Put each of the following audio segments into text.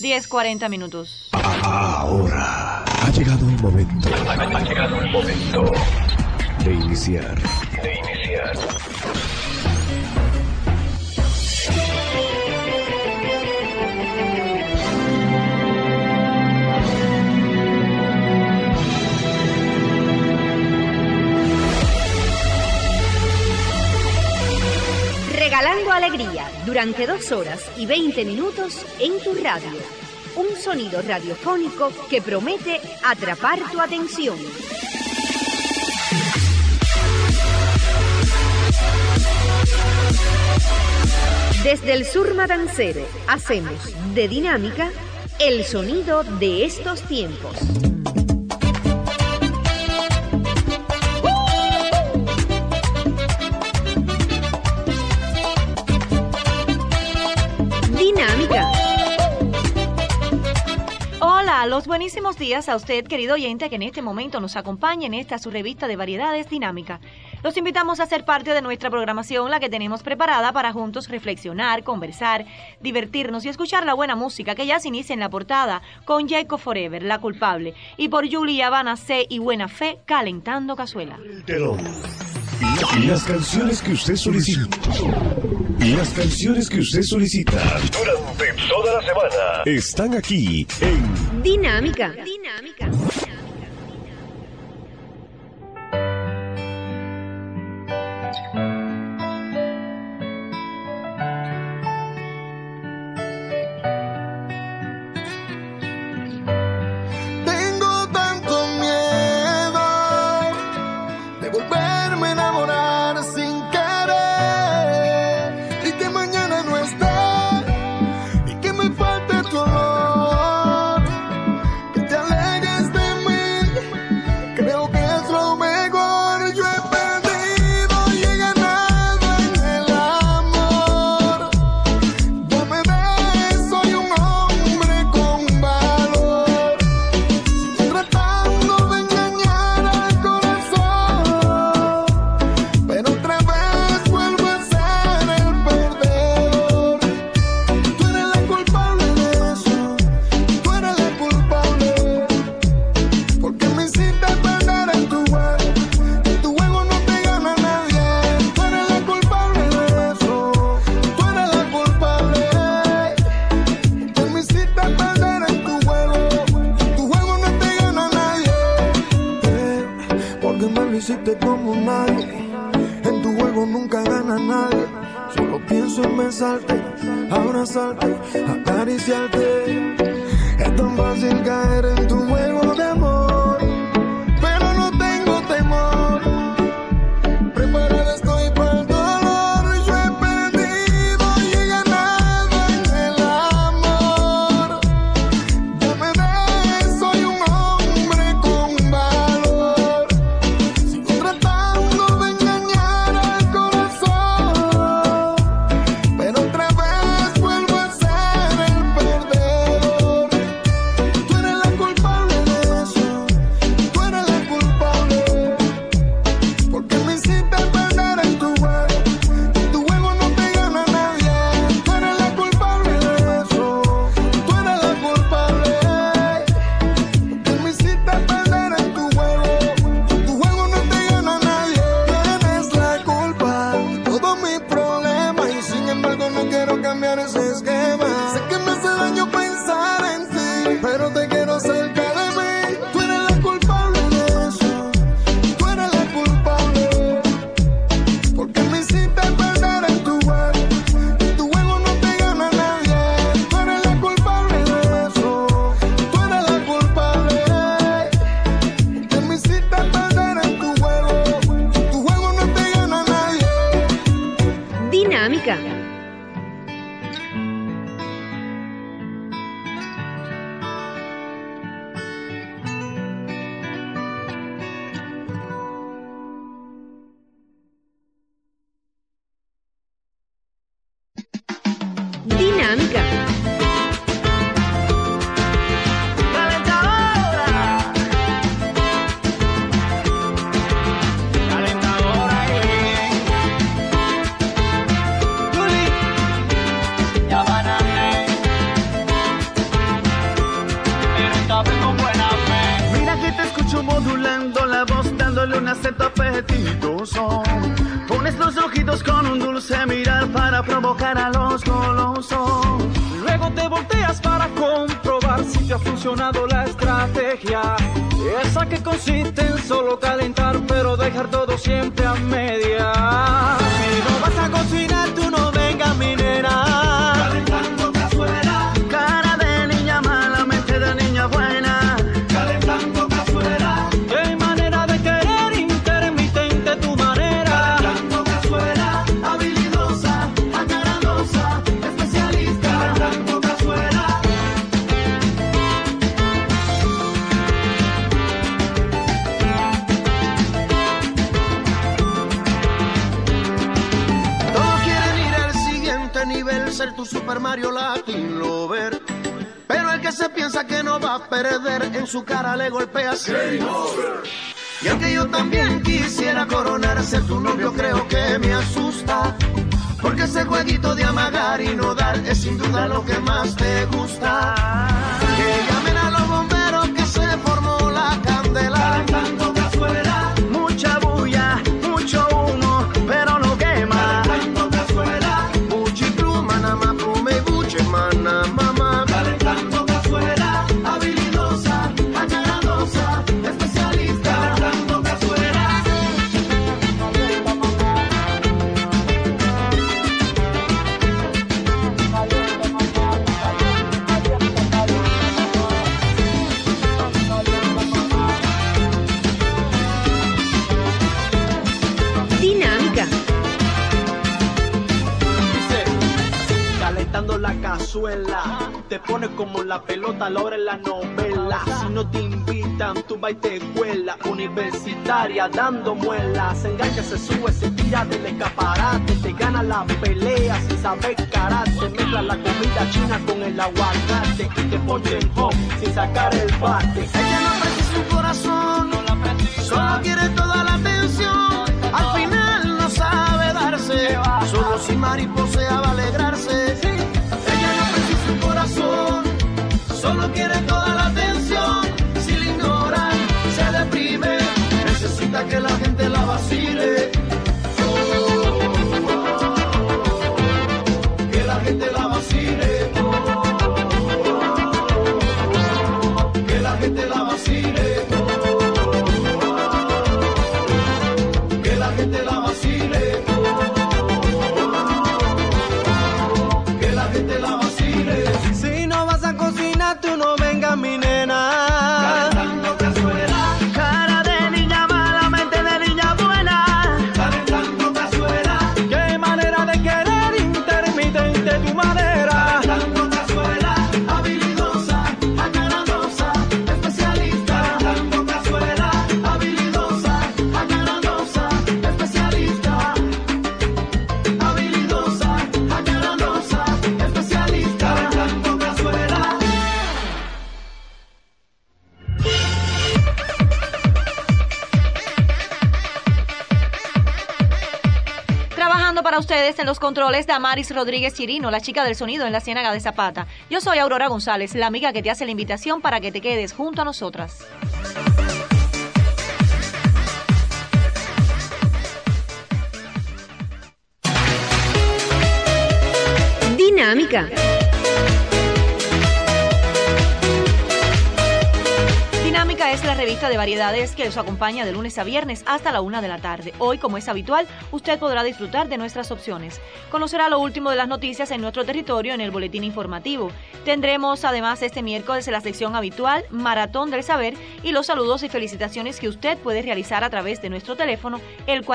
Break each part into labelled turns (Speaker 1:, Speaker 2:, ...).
Speaker 1: 10:40 minutos.
Speaker 2: Ahora ha llegado el momento. De iniciar.
Speaker 3: Regalando alegría durante 2 horas y 20 minutos en tu radio. Un sonido radiofónico que promete atrapar tu atención. Desde el sur matancero hacemos de Dinámica el sonido de estos tiempos. Dinámica.
Speaker 1: Hola, los buenísimos días a usted, querido oyente, que en este momento nos acompaña en esta su revista de variedades Dinámica. Los invitamos a ser parte de nuestra programación, la que tenemos preparada para juntos reflexionar, conversar, divertirnos y escuchar la buena música que ya se inicia en la portada con Jacob Forever, La Culpable, y por Julia, Habana C y Buena Fe, Calentando Cazuela.
Speaker 2: El telón. Y las canciones que usted solicita. Durante toda la semana están aquí en
Speaker 3: Dinámica.
Speaker 4: Tengo tanto miedo de volverme a enamorar sin querer y que mañana no esté y que me falte tu olor, que te alejes de mí, creo que es lo mejor. Yo he perdido y he ganado en el amor. Ya me ves, soy un hombre con valor, tratando de engañar al corazón, pero otra vez vuelvo a ser el perdedor. Tú eres la culpable de eso, tú eres la culpable, porque me hiciste perder en tu juego no te gana nadie. Tú eres la culpable de eso, tú eres la culpable, porque me hiciste perder en tu juego no te gana nadie. Porque me lo hiciste como nadie, en tu juego nunca gana nadie. Solo pienso en besarte, abrazarte, acariciarte. Es tan fácil caer en tu juego de amor, pero no tengo temor. Preparada estoy para el dolor. Yo he perdido y he ganado en el amor. Ya me ves, soy un hombre con valor. Sigo tratando de engañar al corazón, pero otra vez vuelvo a ser el perdedor. Tú eres la culpable
Speaker 5: acento apetitoso. Pones los ojitos con un dulce mirar para provocar a los golosos.
Speaker 6: Luego te volteas para comprobar si te ha funcionado la estrategia. Esa que consiste en solo calentar, pero dejar todo siempre a media. Si no vas a cocinar, tú no vengas, mi nena.
Speaker 5: Calentando cazuela. Cara de niña mala, mente de niña buena. Calentando cazuela.
Speaker 6: Qué manera de querer, intermitente tu manera.
Speaker 5: Calentando cazuela. Habilidosa, acarandosa, especialista. Calentando cazuela. Todos quieren ir al siguiente nivel, ser tu Super Mario Latin Lover. Pero el que se piensa que no va a perder, en su cara le golpea Game Over. Y aunque yo también quisiera coronar, ser tu novio creo que me asusta. Porque ese jueguito de amagar y no dar es sin duda lo que más te gusta. Que llamen a los bomberos que se formó la candela. Calentando cazuela. Mucha bulla, mucho humo, pero no quema. Calentando cazuela. Buchi pluma, nama, plume y buche, mana, mamá. Calentando cazuela. Habilidosa, acarandosa, especialista. Calentando cazuela.
Speaker 3: Dinámica.
Speaker 6: Dice, calentando la cazuela, te pone como la pelota a la hora en la novela. Si no te invitan, tú vas y te cuela. Universitaria dando muelas, se engancha, se sube, se tira del escaparate. Te gana la pelea sin saber karate. Mezcla la comida china con el aguacate y te ponche en home sin sacar el bate.
Speaker 5: Ella no aprecia su corazón, solo quiere toda la atención. Al final no sabe darse, solo si mariposea va a alegrarse. Ella no aprecia su corazón, solo quiere toda la atención. Si la ignoran, se deprime, necesita que la gente la vacile. Que la gente la vacile. Que la gente la vacile. Que la gente la vacile. Que la gente la vacile.
Speaker 6: Si no vas a cocinar, tú no vengas, mi nena.
Speaker 5: Calentando cazuela. Cara de niña mala, mente de niña buena. Calentando cazuela.
Speaker 6: Qué manera de querer, intermitente tu manera.
Speaker 5: Calentando cazuela. Habilidosa, acarandosa, especialista. Calentando cazuela. Habilidosa, acarandosa, especialista. Habilidosa, acarandosa, especialista. Calentando cazuela.
Speaker 1: Trabajando para ustedes en los controles, Damaris Rodríguez Chirino, la chica del sonido en la Ciénaga de Zapata. Yo soy Aurora González, la amiga que te hace la invitación para que te quedes junto a nosotras.
Speaker 3: Dinámica.
Speaker 1: Dinámica es la revista de variedades que los acompaña de lunes a viernes hasta la 1 de la tarde. Hoy, como es habitual, usted podrá disfrutar de nuestras opciones. Conocerá lo último de las noticias en nuestro territorio en el boletín informativo. Tendremos además este miércoles en la sección habitual Maratón del Saber y los saludos y felicitaciones que usted puede realizar a través de nuestro teléfono el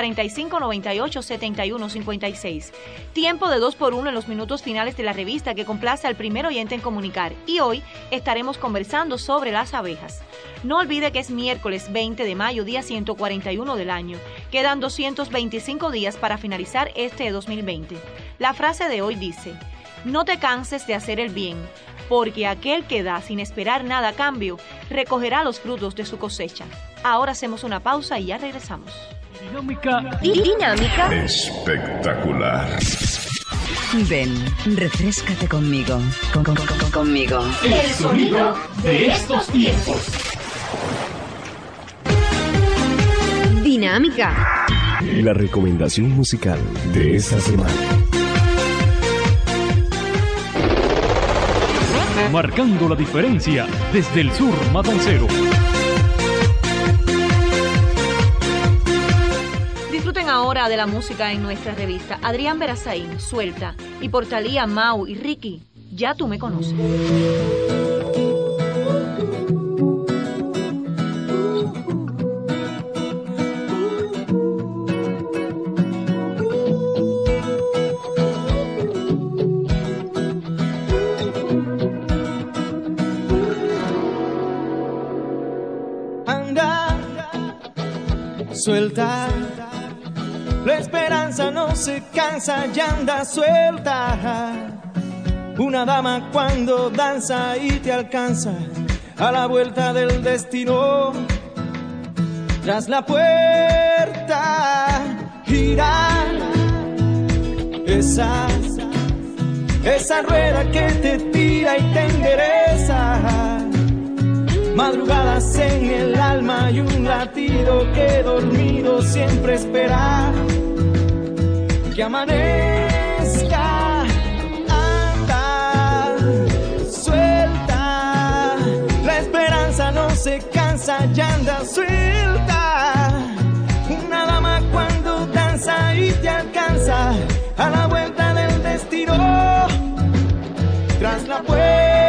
Speaker 1: 4598-7156. Tiempo de 2x1 en los minutos finales de la revista que complace al primer oyente en comunicar. Y hoy estaremos conversando sobre las abejas. No olvide que es miércoles 20 de mayo, día 141 del año. Quedan 225 días para finalizar este 2020. La frase de hoy dice: no te canses de hacer el bien, porque aquel que da sin esperar nada a cambio, recogerá los frutos de su cosecha. Ahora hacemos una pausa y ya regresamos.
Speaker 3: Dinámica.
Speaker 2: Espectacular.
Speaker 7: Ven, refréscate conmigo. Conmigo.
Speaker 2: El sonido de estos tiempos.
Speaker 3: Dinámica.
Speaker 2: La recomendación musical de esta semana.
Speaker 8: Marcando la diferencia desde el sur matancero.
Speaker 1: Disfruten ahora de la música en nuestra revista. Adrián Verazaín, Suelta, y por Thalía, Mau y Ricky, Ya tú me conoces.
Speaker 9: Suelta, la esperanza no se cansa y anda suelta. Una dama cuando danza y te alcanza a la vuelta del destino. Tras la puerta gira esa rueda que te tira y te endereza. Madrugadas en el alma y un latido que dormido siempre espera que amanezca. Anda, suelta, la esperanza no se cansa y anda suelta. Una dama cuando danza y te alcanza a la vuelta del destino. Tras la puerta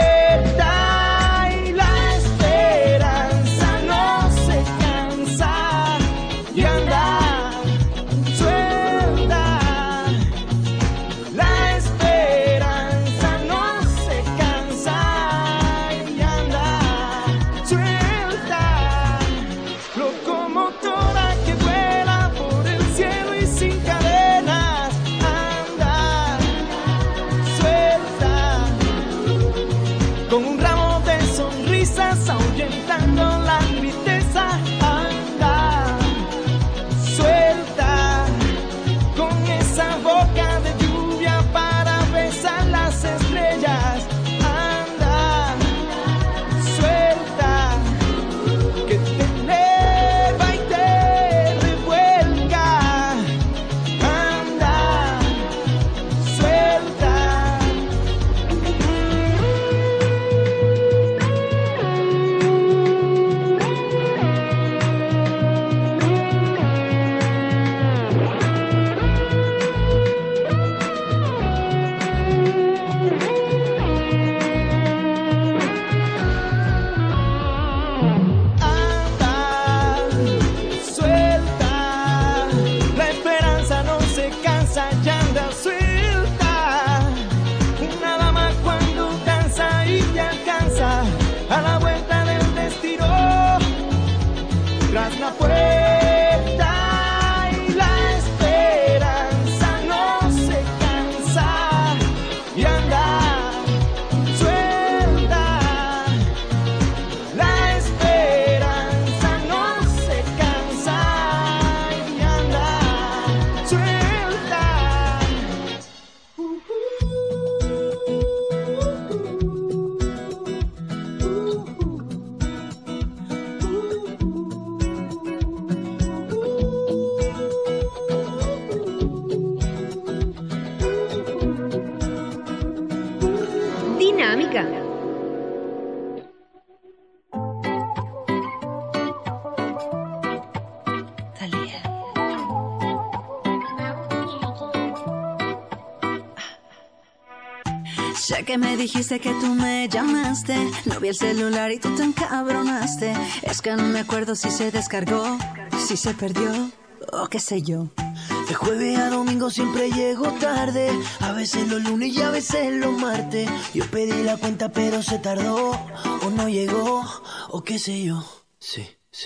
Speaker 10: Sé que me dijiste que tú me llamaste, no vi el celular y tú te encabronaste. Es que no me acuerdo si se descargó, si se perdió o qué sé yo.
Speaker 11: De jueves a domingo siempre llego tarde, a veces los lunes y a veces los martes. Yo pedí la cuenta pero se tardó, o no llegó, o qué sé yo. Sí.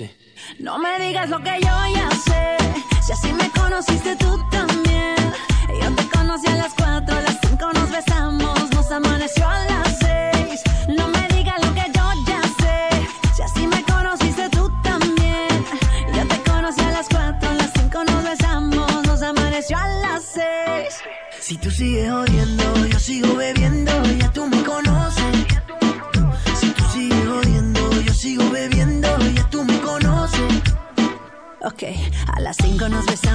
Speaker 10: No me digas lo que yo ya sé, si así me conociste tú también. Yo te conocí a las 4, a las 5 nos besamos, nos amaneció a las 6. No me digas lo que yo ya sé, si así me conociste tú también. Yo te conocí a las 4, a las 5 nos besamos, nos amaneció a las 6.
Speaker 11: Si tú sigues odiando, yo sigo bebiendo, ya tú me conoces. Si tú sigues odiando, yo sigo bebiendo, ya tú me conoces.
Speaker 10: Ok, a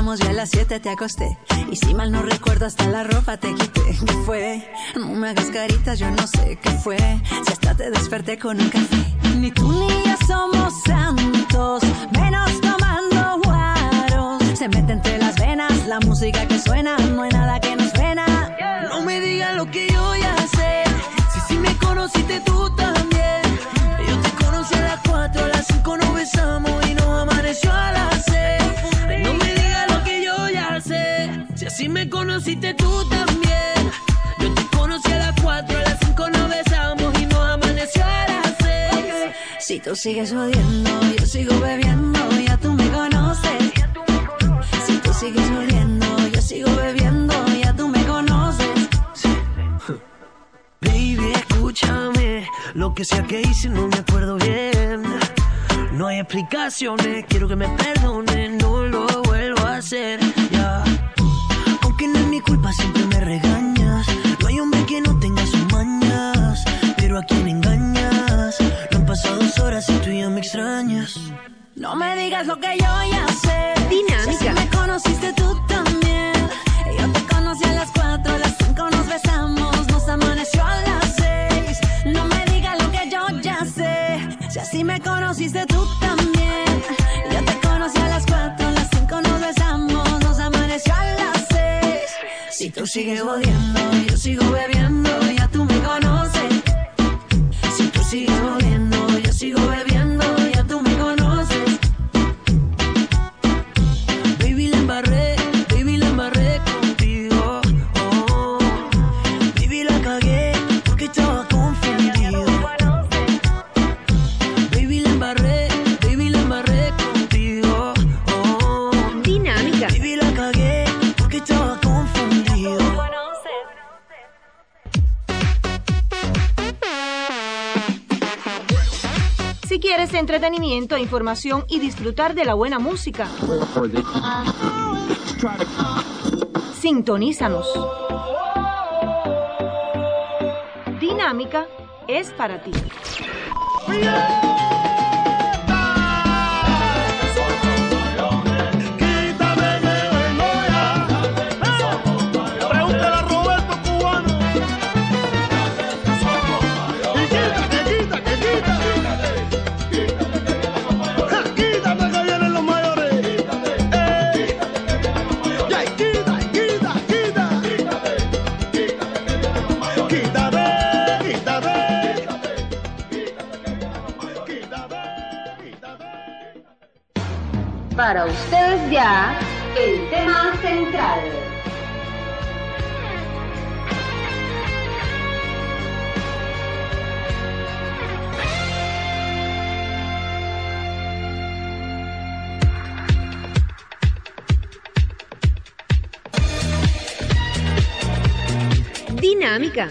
Speaker 10: besamos y a las 7 te acosté. Y si mal no recuerdo hasta la ropa te quité. ¿Qué fue? No me hagas caritas, yo no sé qué fue. Si hasta te desperté con un café. Ni tú ni yo somos santos, menos tomando guaros. Se mete entre las venas la música que suena, no hay nada que nos frena.
Speaker 11: No me digas lo que yo ya sé, si me conociste tú también. Yo te conocí a las 4, a las 5 nos besamos y nos amaneció a las 6. No me digas lo que yo ya sé, si así me conociste tú también. Yo te conocí a las 4, a las 5 nos besamos y nos amaneció a las 6.
Speaker 10: Si tú sigues odiando, yo sigo bebiendo, ya tú me conoces. Si tú sigues odiando, yo sigo bebiendo, ya tú me conoces.
Speaker 11: Baby, escúchame, lo que sea que hice no me acuerdo bien. No hay explicaciones, quiero que me perdones, no lo vuelvo a hacer, ya. Aunque no es mi culpa, siempre me regañas. No hay hombre que no tenga sus mañas, pero a quién engañas. No han pasado 2 horas y tú ya me extrañas.
Speaker 10: No me digas lo que yo ya sé.
Speaker 3: Dinámica.
Speaker 10: Si me conociste tú también. Yo te conocí a las 4, a las 5 nos besamos, nos amaneció a las 6. No me digas lo que yo ya sé. Si así me conociste tú también. Yo te conocí a las 4, a las 5 nos besamos, nos amaneció a las 6. Si tú sigues odiando, yo sigo bebiendo, ya tú me conoces. Si tú sigues odiando, yo sigo bebiendo, ya tú me conoces.
Speaker 11: Baby, la embarré contigo. Oh, baby, la cagué porque estaba confundido. Baby, la embarré contigo. Oh,
Speaker 3: Dinámica.
Speaker 11: baby, la cagué porque estaba confundido.
Speaker 1: Si quieres entretenimiento, información y disfrutar de la buena música, sintonízanos. Dinámica es para ti.
Speaker 3: Para ustedes ya, el tema central. Dinámica.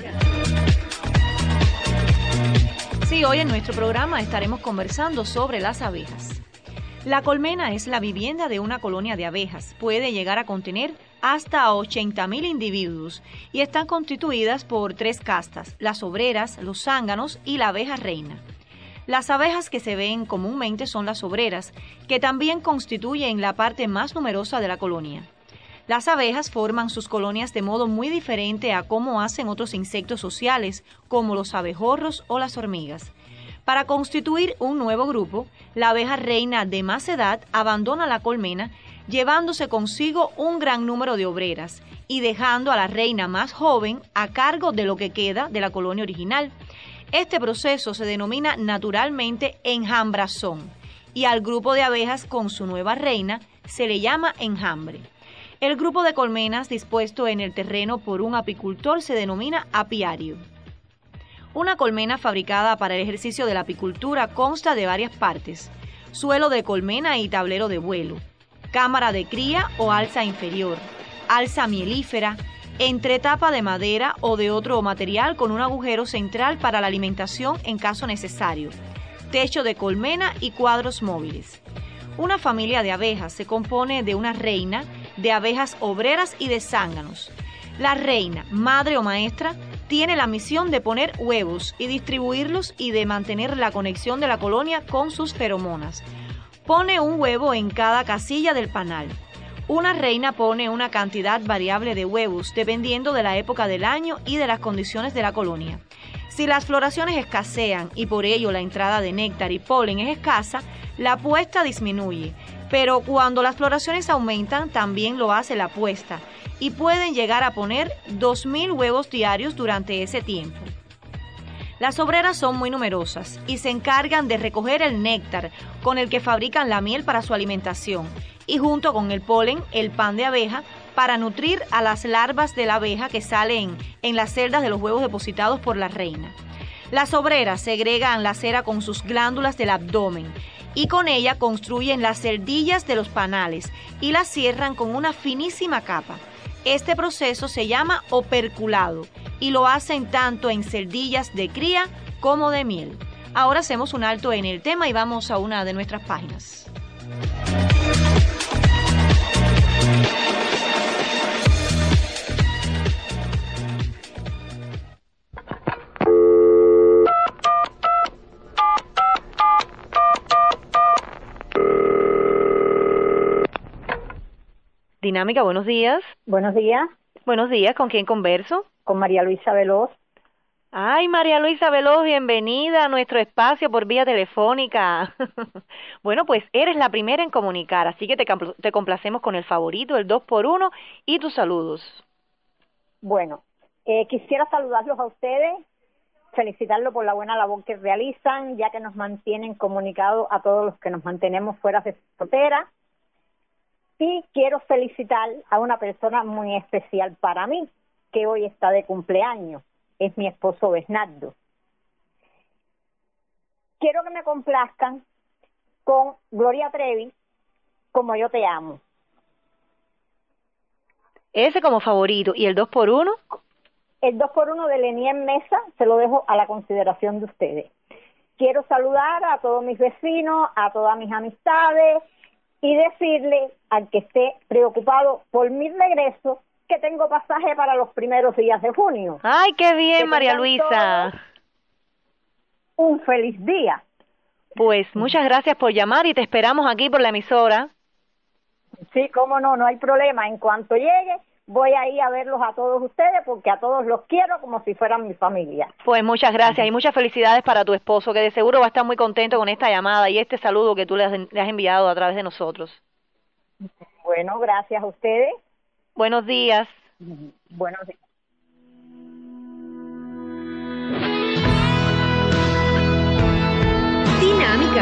Speaker 1: Sí, hoy en nuestro programa estaremos conversando sobre las abejas. La colmena es la vivienda de una colonia de abejas. Puede llegar a contener hasta 80.000 individuos y están constituidas por 3 castas: las obreras, los zánganos y la abeja reina. Las abejas que se ven comúnmente son las obreras, que también constituyen la parte más numerosa de la colonia. Las abejas forman sus colonias de modo muy diferente a cómo hacen otros insectos sociales, como los abejorros o las hormigas. Para constituir un nuevo grupo, la abeja reina de más edad abandona la colmena, llevándose consigo un gran número de obreras y dejando a la reina más joven a cargo de lo que queda de la colonia original. Este proceso se denomina naturalmente enjambrazón y al grupo de abejas con su nueva reina se le llama enjambre. El grupo de colmenas dispuesto en el terreno por un apicultor se denomina apiario. Una colmena fabricada para el ejercicio de la apicultura consta de varias partes: suelo de colmena y tablero de vuelo, cámara de cría o alza inferior, alza mielífera, entretapa de madera o de otro material con un agujero central para la alimentación en caso necesario, techo de colmena y cuadros móviles. Una familia de abejas se compone de una reina, de abejas obreras y de zánganos. La reina, madre o maestra, tiene la misión de poner huevos y distribuirlos y de mantener la conexión de la colonia con sus feromonas. Pone un huevo en cada casilla del panal. Una reina pone una cantidad variable de huevos dependiendo de la época del año y de las condiciones de la colonia. Si las floraciones escasean y por ello la entrada de néctar y polen es escasa, la puesta disminuye. Pero cuando las floraciones aumentan, también lo hace la puesta y pueden llegar a poner 2.000 huevos diarios durante ese tiempo. Las obreras son muy numerosas y se encargan de recoger el néctar con el que fabrican la miel para su alimentación y junto con el polen, el pan de abeja, para nutrir a las larvas de la abeja que salen en las celdas de los huevos depositados por la reina. Las obreras segregan la cera con sus glándulas del abdomen y con ella construyen las celdillas de los panales y las cierran con una finísima capa. Este proceso se llama operculado y lo hacen tanto en celdillas de cría como de miel. Ahora hacemos un alto en el tema y vamos a una de nuestras páginas. Dinámica, buenos días.
Speaker 12: Buenos días.
Speaker 1: Buenos días, ¿con quién converso?
Speaker 12: Con María Luisa Veloz.
Speaker 1: Ay, María Luisa Veloz, bienvenida a nuestro espacio por vía telefónica. Bueno, pues eres la primera en comunicar, así que te complacemos con el favorito, el 2x1 y tus saludos.
Speaker 12: Bueno, quisiera saludarlos a ustedes, felicitarlos por la buena labor que realizan, ya que nos mantienen comunicados a todos los que nos mantenemos fuera de frontera. Y quiero felicitar a una persona muy especial para mí, que hoy está de cumpleaños. Es mi esposo Bernardo. Quiero que me complazcan con Gloria Trevi, Como yo te amo.
Speaker 1: Ese como favorito. ¿Y el 2x1?
Speaker 12: El 2x1 de Lenier Mesa se lo dejo a la consideración de ustedes. Quiero saludar a todos mis vecinos, a todas mis amistades, y decirle al que esté preocupado por mi regreso que tengo pasaje para los primeros días de junio.
Speaker 1: ¡Ay, qué bien, María Luisa!
Speaker 12: Un feliz día.
Speaker 1: Pues muchas gracias por llamar y te esperamos aquí por la emisora.
Speaker 12: Sí, cómo no, no hay problema. En cuanto llegue, voy a ir a verlos a todos ustedes porque a todos los quiero como si fueran mi familia.
Speaker 1: Pues muchas gracias y muchas felicidades para tu esposo, que de seguro va a estar muy contento con esta llamada y este saludo que tú le has enviado a través de nosotros.
Speaker 12: Bueno, gracias a ustedes.
Speaker 1: Buenos días.
Speaker 12: Buenos días.
Speaker 3: Dinámica.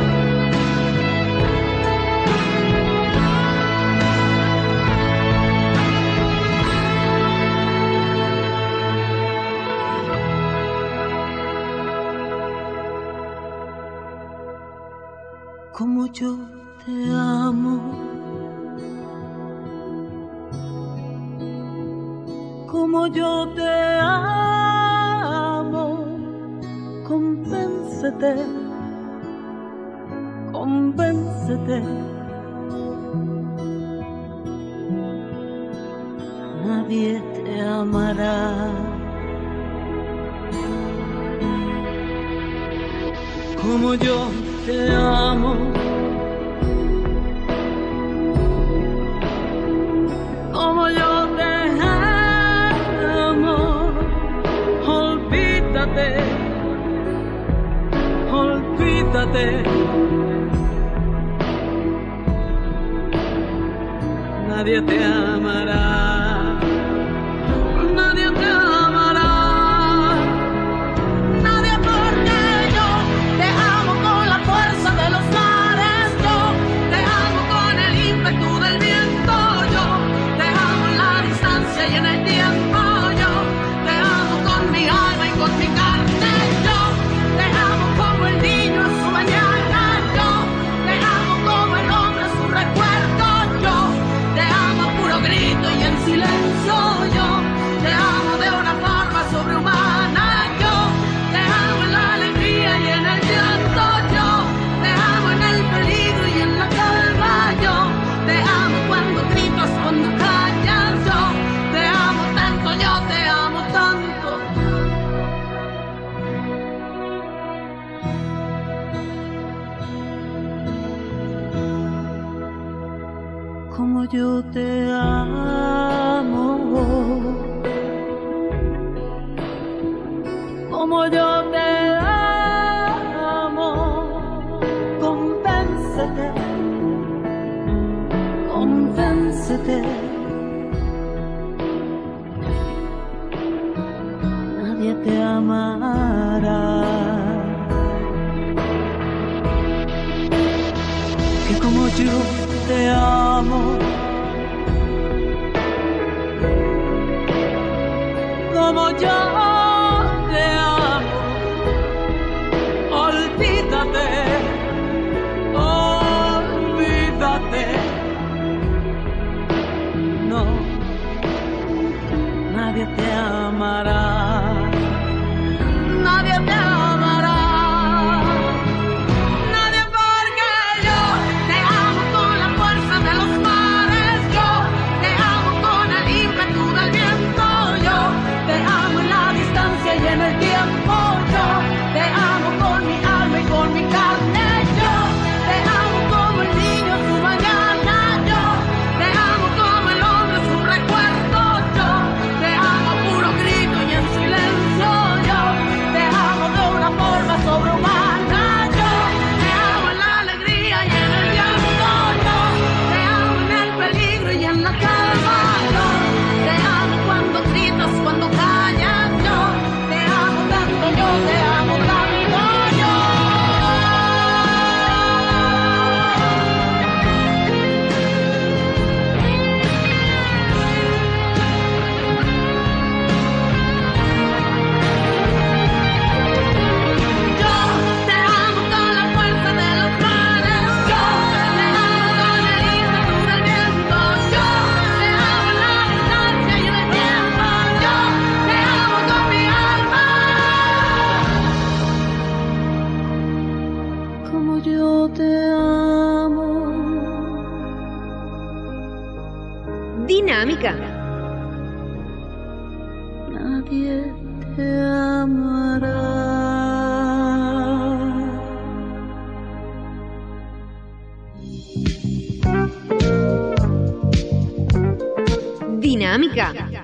Speaker 11: Como yo te amo, como yo te amo, convéncete, convéncete. Nadie te amará como yo te amo, como yo te amo. Olvídate, olvídate. Nadie te amará, nadie te amará. Nadie, porque yo te amo con la fuerza de los mares, yo te amo con el ímpetu del viento, yo te amo en la distancia y en el tiempo, yo te amo con mi alma y con mi carne, yo te amo como el niño en su mañana, yo te amo como el hombre en su recuerdo, yo te amo a puro grito y en
Speaker 13: yo te amo, como yo te amo, convéncete, convéncete. Nadie te amará que como yo te amo, como yo te amo. Olvídate, olvídate. No, nadie te amará, nadie te amará. Y en el tiempo yo te amo con mi alma y con mi carne. Yo te amo como el niño su mañana. Yo te amo como el hombre su recuerdo. Yo te amo a puro grito y en silencio. Yo te amo de una forma sobrehumana. Yo te amo en la alegría y en el llanto. Yo te amo en el peligro y en la calma. Yo te amo cuando gritas, cuando callas. Yo te amo tanto yo. Yo te amo con la fuerza de los mares. Yo te amo con el ímpetu del viento. Yo te amo en la distancia y en el tiempo. Yo te amo con mi alma. Como yo te amo.
Speaker 3: Dinámica.
Speaker 13: Nadie te amará.
Speaker 3: Dinámica.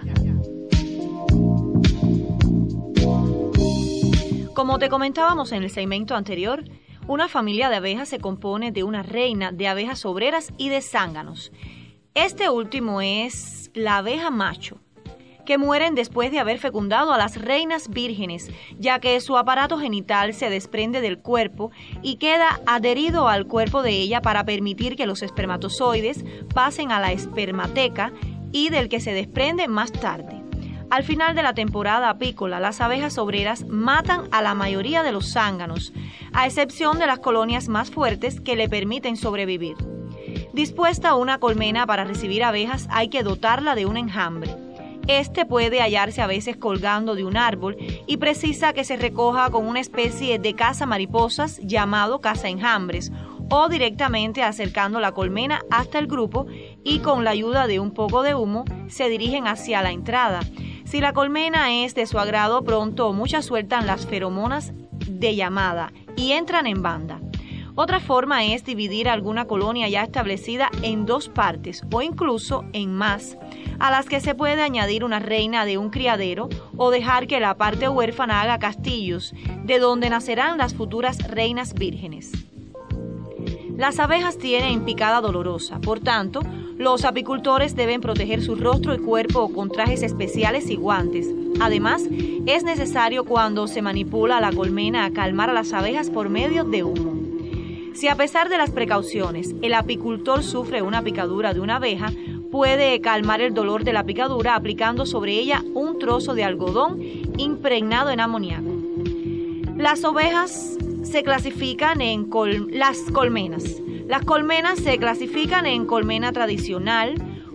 Speaker 1: Como te comentábamos en el segmento anterior, una familia de abejas se compone de una reina, de abejas obreras y de zánganos. Este último es la abeja macho, que mueren después de haber fecundado a las reinas vírgenes, ya que su aparato genital se desprende del cuerpo y queda adherido al cuerpo de ella para permitir que los espermatozoides pasen a la espermateca y del que se desprende más tarde. Al final de la temporada apícola, las abejas obreras matan a la mayoría de los zánganos, a excepción de las colonias más fuertes que le permiten sobrevivir. Dispuesta una colmena para recibir abejas, hay que dotarla de un enjambre. Este puede hallarse a veces colgando de un árbol y precisa que se recoja con una especie de caza-mariposas llamado caza-enjambres, o directamente acercando la colmena hasta el grupo y con la ayuda de un poco de humo se dirigen hacia la entrada. Si la colmena es de su agrado, pronto muchas sueltan las feromonas de llamada y entran en banda. Otra forma es dividir alguna colonia ya establecida en dos partes o incluso en más, a las que se puede añadir una reina de un criadero o dejar que la parte huérfana haga castillos, de donde nacerán las futuras reinas vírgenes. Las abejas tienen picada dolorosa, por tanto, los apicultores deben proteger su rostro y cuerpo con trajes especiales y guantes. Además, es necesario cuando se manipula la colmena calmar a las abejas por medio de humo. Si a pesar de las precauciones el apicultor sufre una picadura de una abeja, puede calmar el dolor de la picadura aplicando sobre ella un trozo de algodón impregnado en amoníaco. Las ovejas se clasifican en las colmenas. Las colmenas se clasifican en colmena tradicional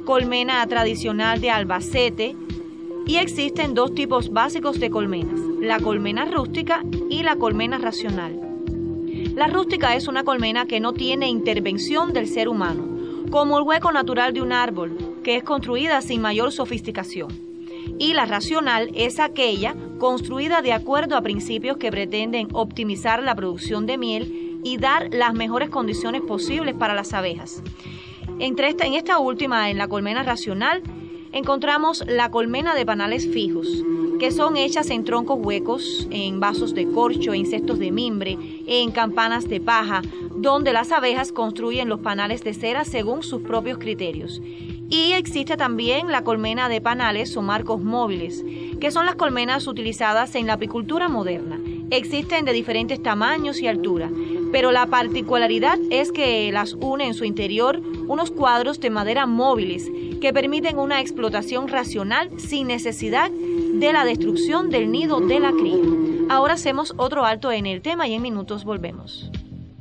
Speaker 1: de Albacete, y existen dos tipos básicos de colmenas, la colmena rústica y la colmena racional. La rústica es una colmena que no tiene intervención del ser humano, como el hueco natural de un árbol, que es construida sin mayor sofisticación. Y la racional es aquella construida de acuerdo a principios que pretenden optimizar la producción de miel y dar las mejores condiciones posibles para las abejas. En esta última, en la colmena racional, encontramos la colmena de panales fijos, que son hechas en troncos huecos, en vasos de corcho, en cestos de mimbre, en campanas de paja, donde las abejas construyen los panales de cera según sus propios criterios. Y existe también la colmena de panales o marcos móviles, que son las colmenas utilizadas en la apicultura moderna. Existen de diferentes tamaños y alturas, pero la particularidad es que las une en su interior unos cuadros de madera móviles que permiten una explotación racional sin necesidad de la destrucción del nido de la cría. Ahora hacemos otro alto en el tema y en minutos volvemos.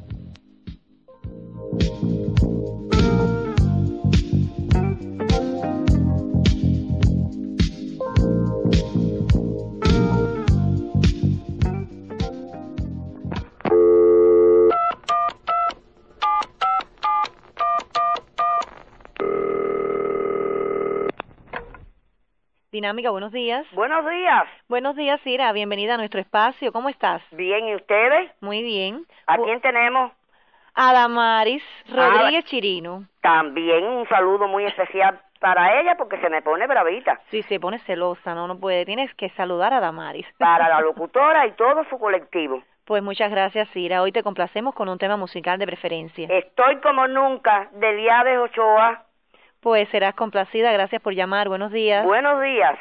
Speaker 1: Dinámica, buenos días.
Speaker 14: Buenos días.
Speaker 1: Buenos días, Ira. Bienvenida a nuestro espacio. ¿Cómo estás?
Speaker 14: Bien, ¿y ustedes?
Speaker 1: Muy bien.
Speaker 14: ¿A quién tenemos?
Speaker 1: A Damaris Rodríguez Chirino.
Speaker 14: También un saludo muy especial para ella porque se me pone bravita.
Speaker 1: Sí, se pone celosa, no puede. Tienes que saludar a Damaris.
Speaker 14: Para la locutora y todo su colectivo.
Speaker 1: Pues muchas gracias, Ira. Hoy te complacemos con un tema musical de preferencia.
Speaker 14: Estoy como nunca, de Eliades Ochoa.
Speaker 1: Pues serás complacida. Gracias por llamar. Buenos días.
Speaker 14: Buenos días.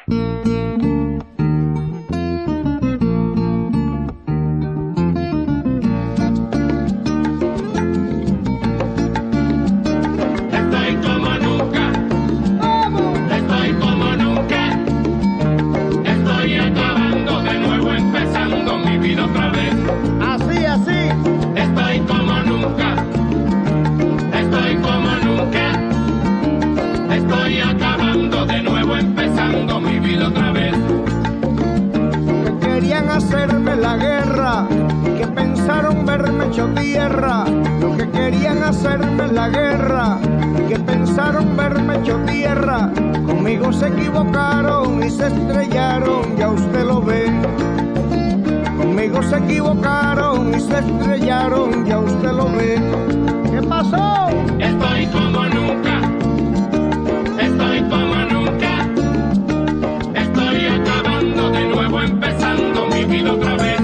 Speaker 15: Estoy como nunca. Estoy como nunca. Estoy acabando de nuevo, empezando mi vida otra vez.
Speaker 5: Así, así.
Speaker 15: Estoy como nunca. Estoy como nunca. Estoy acabando de nuevo, empezando mi vida otra vez.
Speaker 5: Que querían hacerme la guerra, que pensaron verme hecho tierra. Los que querían hacerme la guerra, que pensaron verme hecho tierra. Conmigo se equivocaron y se estrellaron, ya usted lo ve. Conmigo se equivocaron y se estrellaron, ya usted lo ve. ¿Qué pasó?
Speaker 15: Estoy como nunca. Estoy como nunca. Estoy acabando de nuevo, empezando mi vida otra vez.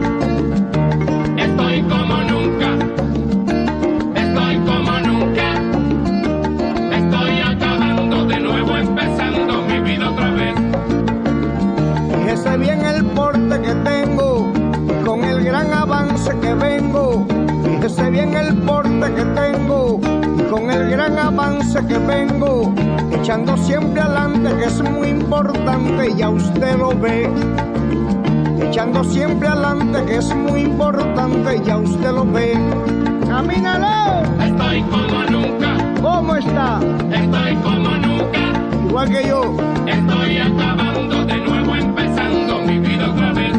Speaker 15: Estoy como nunca. Estoy como nunca. Estoy acabando de nuevo, empezando mi vida otra vez.
Speaker 5: Fíjese bien el porte que tengo y con el gran avance que vengo. Fíjese bien el porte que tengo y con el gran avance que vengo. Echando siempre adelante, que es muy importante, ya usted lo ve. Echando siempre adelante, que es muy importante, ya usted lo ve. ¡Camínalo!
Speaker 15: Estoy como nunca.
Speaker 5: ¿Cómo está?
Speaker 15: Estoy como nunca.
Speaker 5: Igual que yo.
Speaker 15: Estoy acabando de nuevo, empezando mi vida otra vez.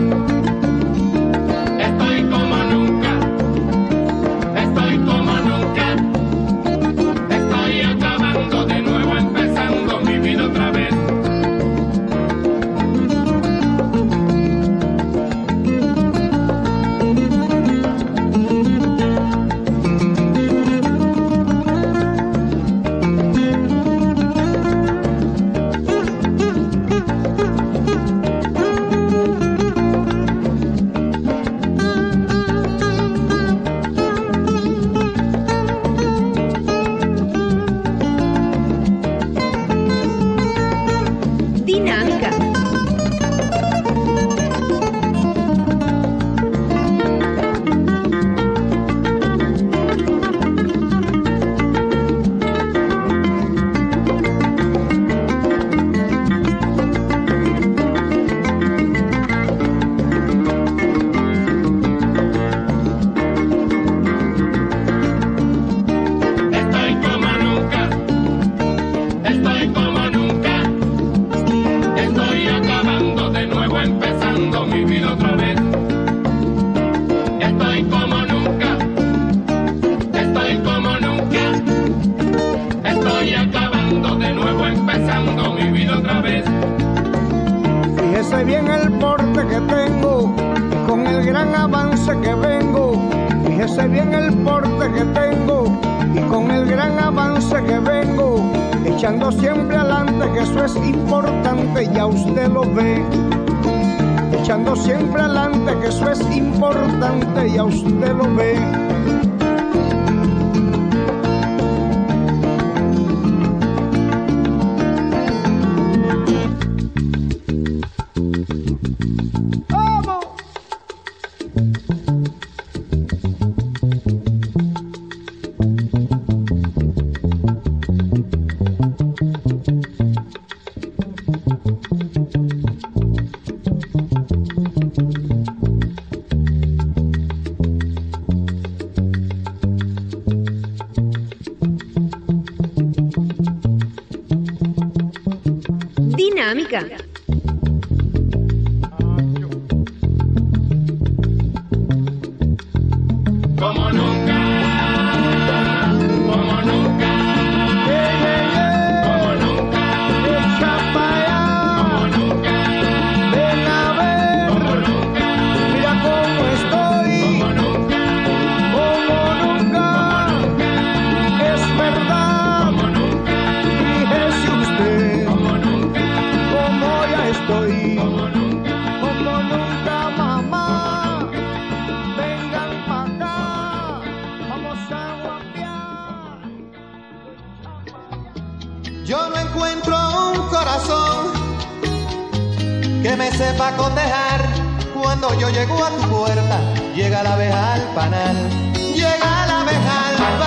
Speaker 15: Estoy como nunca. Estoy como nunca. Estoy acabando de nuevo, empezando mi vida otra vez.
Speaker 5: Fíjese bien el porte que tengo
Speaker 16: y con el gran avance que vengo, echando siempre adelante, que eso es importante, ya usted lo ve. Echando siempre adelante, que eso es importante, ya usted lo ve.
Speaker 3: Dinámica.
Speaker 15: Como nunca, como nunca, como nunca,
Speaker 16: echa pa' allá,
Speaker 15: como nunca,
Speaker 16: ven a ver,
Speaker 15: como nunca,
Speaker 16: mira cómo estoy,
Speaker 15: como nunca,
Speaker 16: es verdad,
Speaker 15: como nunca,
Speaker 16: fíjese usted,
Speaker 15: como nunca,
Speaker 16: como ya estoy,
Speaker 15: como nunca,
Speaker 16: mamá, vengan pa' acá, vamos a guapear.
Speaker 17: Yo no encuentro un corazón que me sepa cotejar. Cuando yo llego a tu puerta, llega la abeja al panal, llega la abeja al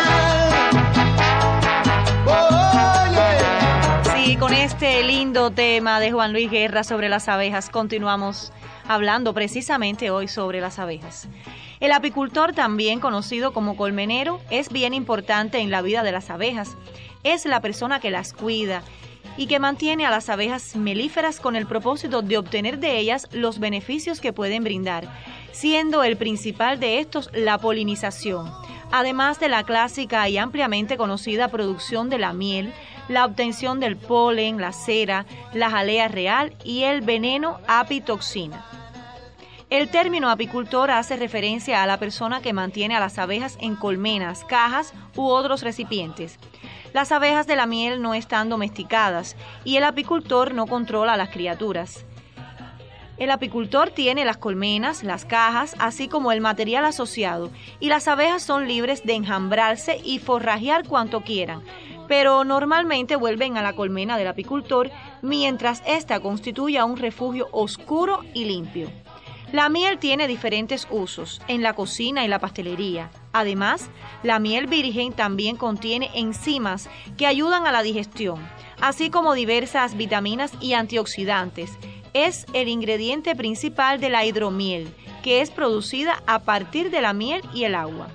Speaker 17: panal. Oye.
Speaker 1: Sí, con este lindo tema de Juan Luis Guerra sobre las abejas, continuamos hablando precisamente hoy sobre las abejas. El apicultor, también conocido como colmenero, es bien importante en la vida de las abejas. Es la persona que las cuida y que mantiene a las abejas melíferas con el propósito de obtener de ellas los beneficios que pueden brindar, siendo el principal de estos la polinización, además de la clásica y ampliamente conocida producción de la miel, la obtención del polen, la cera, la jalea real y el veneno apitoxina. El término apicultor hace referencia a la persona que mantiene a las abejas en colmenas, cajas u otros recipientes. Las abejas de la miel no están domesticadas y el apicultor no controla a las criaturas. El apicultor tiene las colmenas, las cajas, así como el material asociado, y las abejas son libres de enjambrarse y forrajear cuanto quieran, pero normalmente vuelven a la colmena del apicultor mientras ésta constituya un refugio oscuro y limpio. La miel tiene diferentes usos en la cocina y la pastelería. Además, la miel virgen también contiene enzimas que ayudan a la digestión, así como diversas vitaminas y antioxidantes. Es el ingrediente principal de la hidromiel, que es producida a partir de la miel y el agua.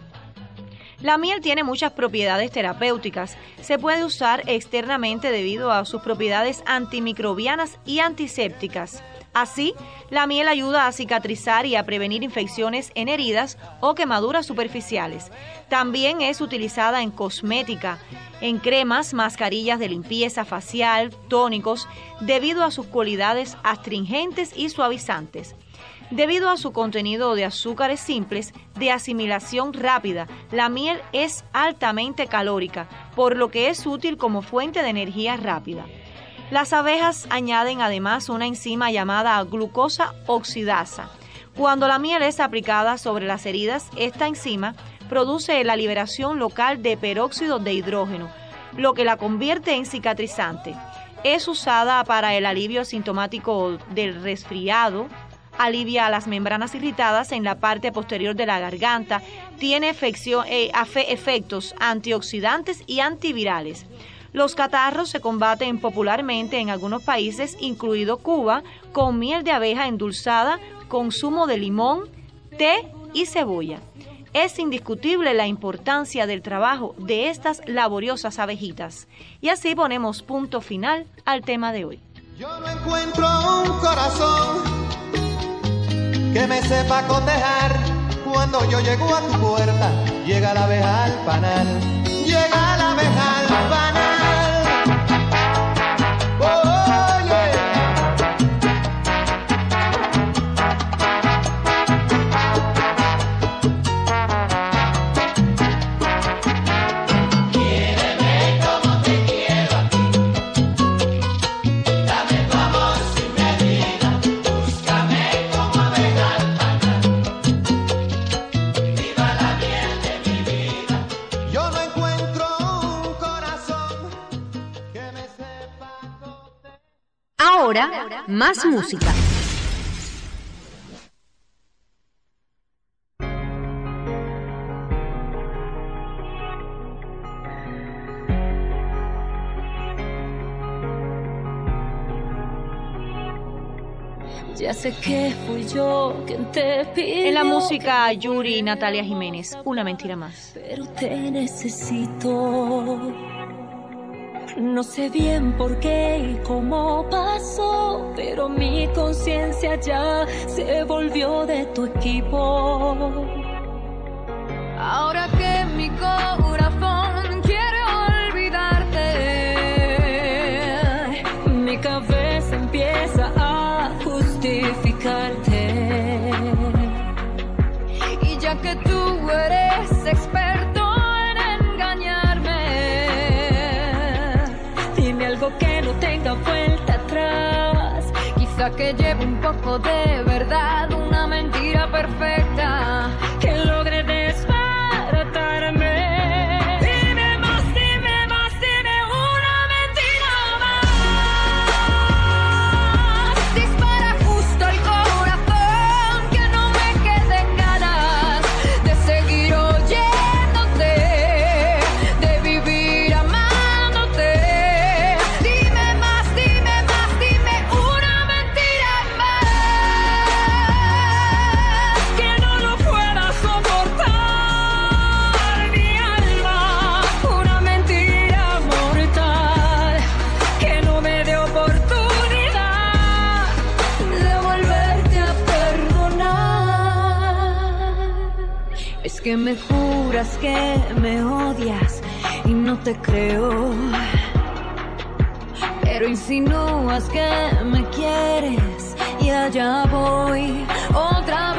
Speaker 1: La miel tiene muchas propiedades terapéuticas. Se puede usar externamente debido a sus propiedades antimicrobianas y antisépticas. Así, la miel ayuda a cicatrizar y a prevenir infecciones en heridas o quemaduras superficiales. También es utilizada en cosmética, en cremas, mascarillas de limpieza facial, tónicos, debido a sus cualidades astringentes y suavizantes. Debido a su contenido de azúcares simples de asimilación rápida, la miel es altamente calórica, por lo que es útil como fuente de energía rápida. Las abejas añaden además una enzima llamada glucosa oxidasa. Cuando la miel es aplicada sobre las heridas, esta enzima produce la liberación local de peróxido de hidrógeno, lo que la convierte en cicatrizante. Es usada para el alivio sintomático del resfriado, alivia las membranas irritadas en la parte posterior de la garganta, tiene efectos antioxidantes y antivirales. Los catarros se combaten popularmente en algunos países, incluido Cuba, con miel de abeja endulzada, con zumo de limón, té y cebolla. Es indiscutible la importancia del trabajo de estas laboriosas abejitas. Y así ponemos punto final al tema de hoy.
Speaker 17: Yo no encuentro un corazón que me sepa cotejar. Cuando yo llego a tu puerta, llega la abeja al panal, llega la abeja al panal.
Speaker 3: ahora, más música.
Speaker 10: Ya sé que fui yo quien te pidió.
Speaker 1: En la música, Yuri y Natalia Jiménez, Una mentira más.
Speaker 10: Pero te necesito. No sé bien por qué y cómo pasó, pero mi conciencia ya se volvió de tu equipo. Ahora que mi corazón quiere olvidarte, mi cabeza empieza a justificarte. Y ya que tú eres experto en engañarme, dime algo que no tenga vuelta atrás. Quizá que lleve un poco de verdad, una mentira perfecta que logre desbaratarme. Dime más, dime más, dime una mentira más. Dispara justo el corazón, que no me queden ganas de seguir oyéndote, de vivir amándote. Dime más, dime una mentira más, que no lo pueda soportar mi alma. Una mentira mortal, que no me dé oportunidad de volverte a perdonar. Es que me juras que me odias y no te creo, pero insinúas que me quieres y allá voy otra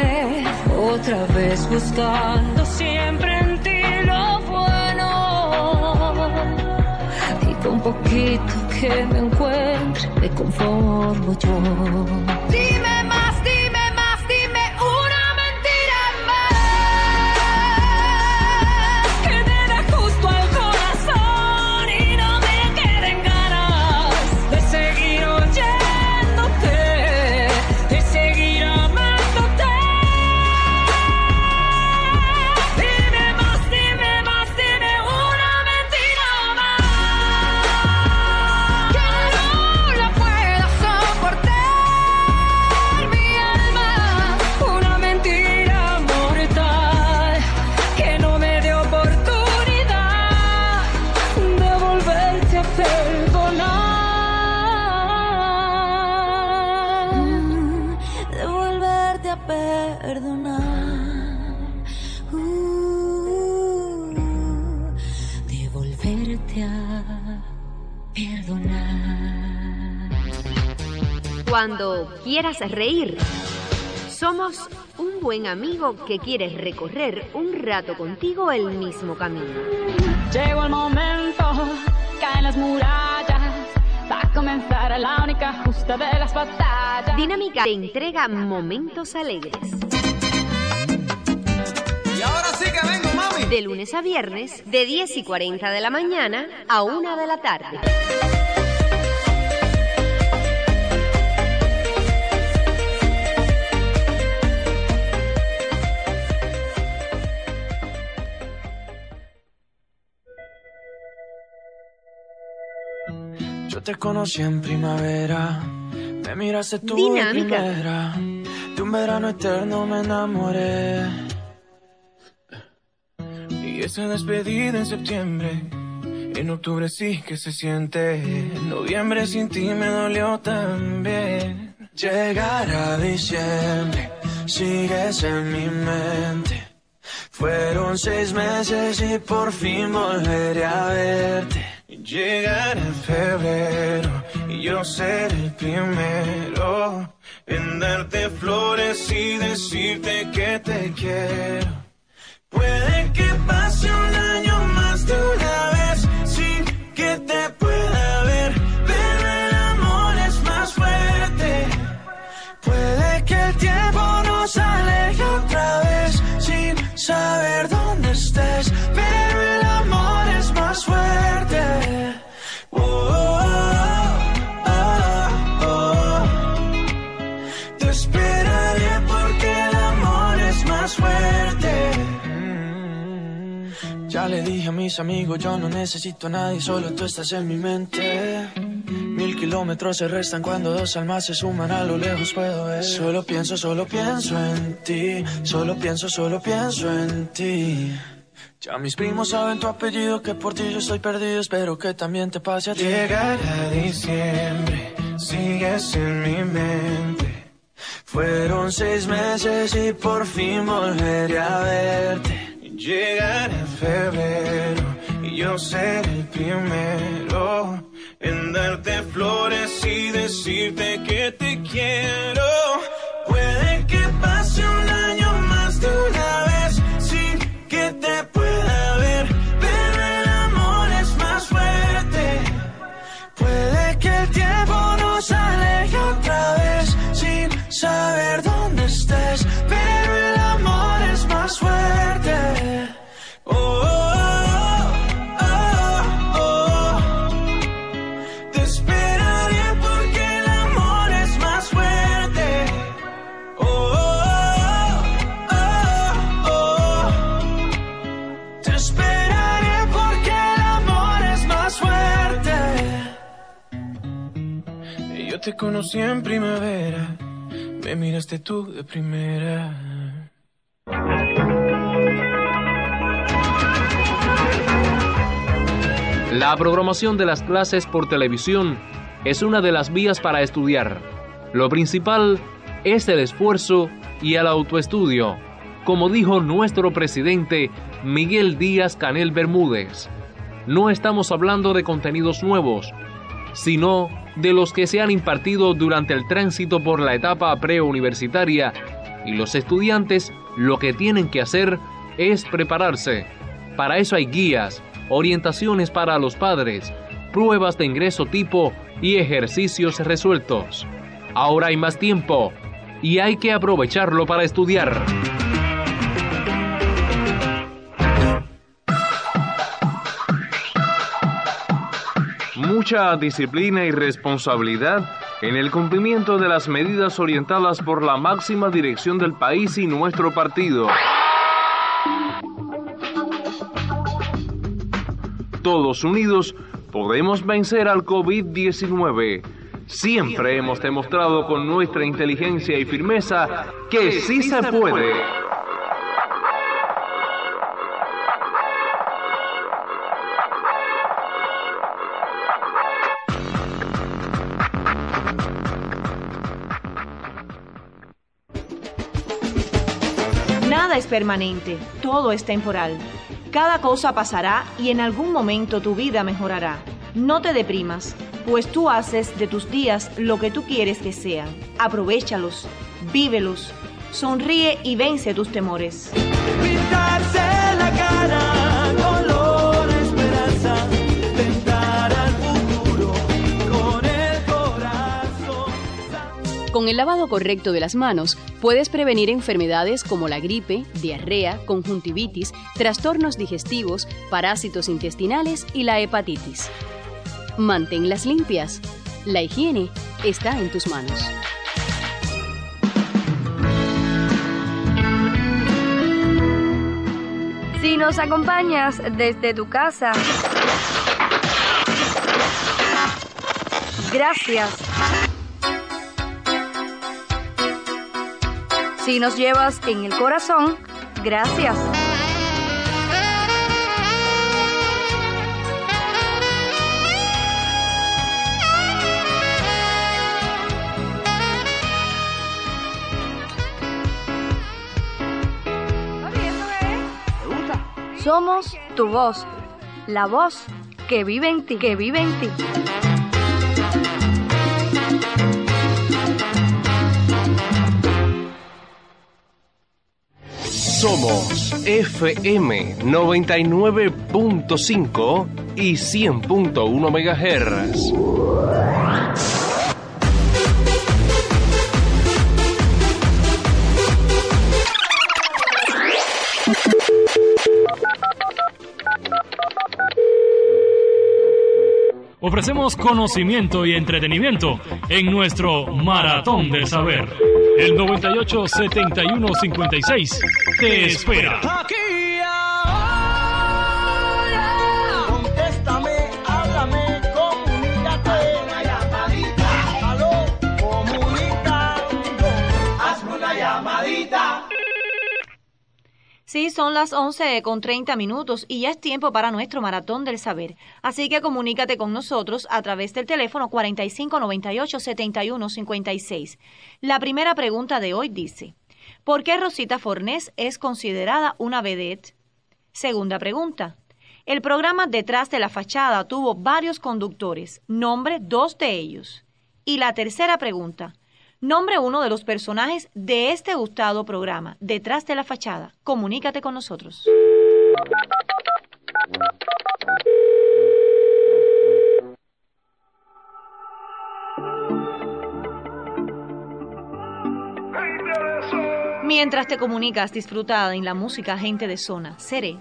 Speaker 10: vez buscando siempre en ti lo bueno, y con poquito que me encuentre me conformo yo. Dime más, dime una mentira más, que me da justo al corazón y no me queden ganas de seguir oyéndote, de seguir amándote. Dime más, dime una mentira más, que no la pueda soportar mi alma. Una mentira mortal, que no me dé oportunidad de volverte a perdonar, de volverte a perdonar, de volverte a perdonar.
Speaker 3: Cuando quieras reír, somos un buen amigo que quiere recorrer un rato contigo el mismo camino.
Speaker 10: Llegó el momento, caen las murallas, va a comenzar la única justa de las batallas.
Speaker 3: Dinámica te entrega momentos alegres.
Speaker 17: Y ahora sí que vengo, mami.
Speaker 3: De lunes a viernes, de 10:40 de la mañana a 1 de la tarde.
Speaker 18: Yo te conocí en primavera, me miraste tú
Speaker 3: Dinámica.
Speaker 18: de primera, de un verano eterno me enamoré. Y esa despedida en septiembre, en octubre sí que se siente, en noviembre sin ti me dolió también. Llegar a diciembre, sigues en mi mente, fueron 6 meses y por fin volveré a verte. Llegar en febrero y yo ser el primero en darte flores y decirte que te quiero. Puede que pase un año más de una vez sin que te pueda ver, pero el amor es más fuerte. Puede que el tiempo nos aleje otra vez sin saber dónde estés, pero el amor es más fuerte. Oh, oh, oh, oh. Ya le dije a mis amigos, yo no necesito a nadie, solo tú estás en mi mente. 1000 kilómetros se restan cuando dos almas se suman, a lo lejos puedo ver. Solo pienso en ti, solo pienso en ti. Ya mis primos saben tu apellido, que por ti yo estoy perdido, espero que también te pase a ti. Llegará diciembre, sigues en mi mente. Fueron 6 meses y por fin volveré a verte. Llegará febrero y yo seré el primero en darte flores y decirte que te quiero. Puede que pase un año más de una vez sin que te pueda ver, pero el amor es más fuerte. Puede que el tiempo nos aleje otra vez sin saber dónde estés, pero el amor es más fuerte. Oh, oh, oh, oh. Te esperaré porque el amor es más fuerte. Oh, oh, oh. Te esperaré porque el amor es más fuerte. Yo te conocí en primavera, me miraste tú de primera.
Speaker 19: La programación de las clases por televisión es una de las vías para estudiar. Lo principal es el esfuerzo y el autoestudio, como dijo nuestro presidente Miguel Díaz-Canel Bermúdez. No estamos hablando de contenidos nuevos, sino de los que se han impartido durante el tránsito por la etapa preuniversitaria, y los estudiantes lo que tienen que hacer es prepararse. Para eso hay guías, orientaciones para los padres, pruebas de ingreso tipo y ejercicios resueltos. Ahora hay más tiempo y hay que aprovecharlo para estudiar. Mucha disciplina y responsabilidad en el cumplimiento de las medidas orientadas por la máxima dirección del país y nuestro partido. Todos unidos podemos vencer al COVID-19. Siempre hemos demostrado con nuestra inteligencia y firmeza que sí se puede.
Speaker 1: Nada es permanente, todo es temporal. Cada cosa pasará y en algún momento tu vida mejorará. No te deprimas, pues tú haces de tus días lo que tú quieres que sean. Aprovéchalos, vívelos, sonríe y vence tus temores.
Speaker 9: Pintarse la cara, color esperanza, tentar al futuro con el corazón.
Speaker 20: Con el lavado correcto de las manos, puedes prevenir enfermedades como la gripe, diarrea, conjuntivitis, trastornos digestivos, parásitos intestinales y la hepatitis. Manténlas limpias. La higiene está en tus manos.
Speaker 21: Si nos acompañas desde tu casa, gracias. Si nos llevas en el corazón, gracias. Somos tu voz, la voz que vive en ti, que vive en ti.
Speaker 19: Somos FM 99.5 y 100.1 MHz.
Speaker 8: Ofrecemos conocimiento y entretenimiento en nuestro Maratón del Saber. El 98-71-56 te espera.
Speaker 13: bonita.
Speaker 1: Sí, son las 11:30 y ya es tiempo para nuestro Maratón del Saber. Así que comunícate con nosotros a través del teléfono 4598-7156. La primera pregunta de hoy dice, ¿por qué Rosita Fornés es considerada una vedette? Segunda pregunta, el programa Detrás de la Fachada tuvo varios conductores. Nombre 2 de ellos. Y la tercera pregunta, nombre uno de los personajes de este gustado programa, Detrás de la Fachada. Comunícate con nosotros. Mientras te comunicas, disfruta en la música Gente de Zona. Seré.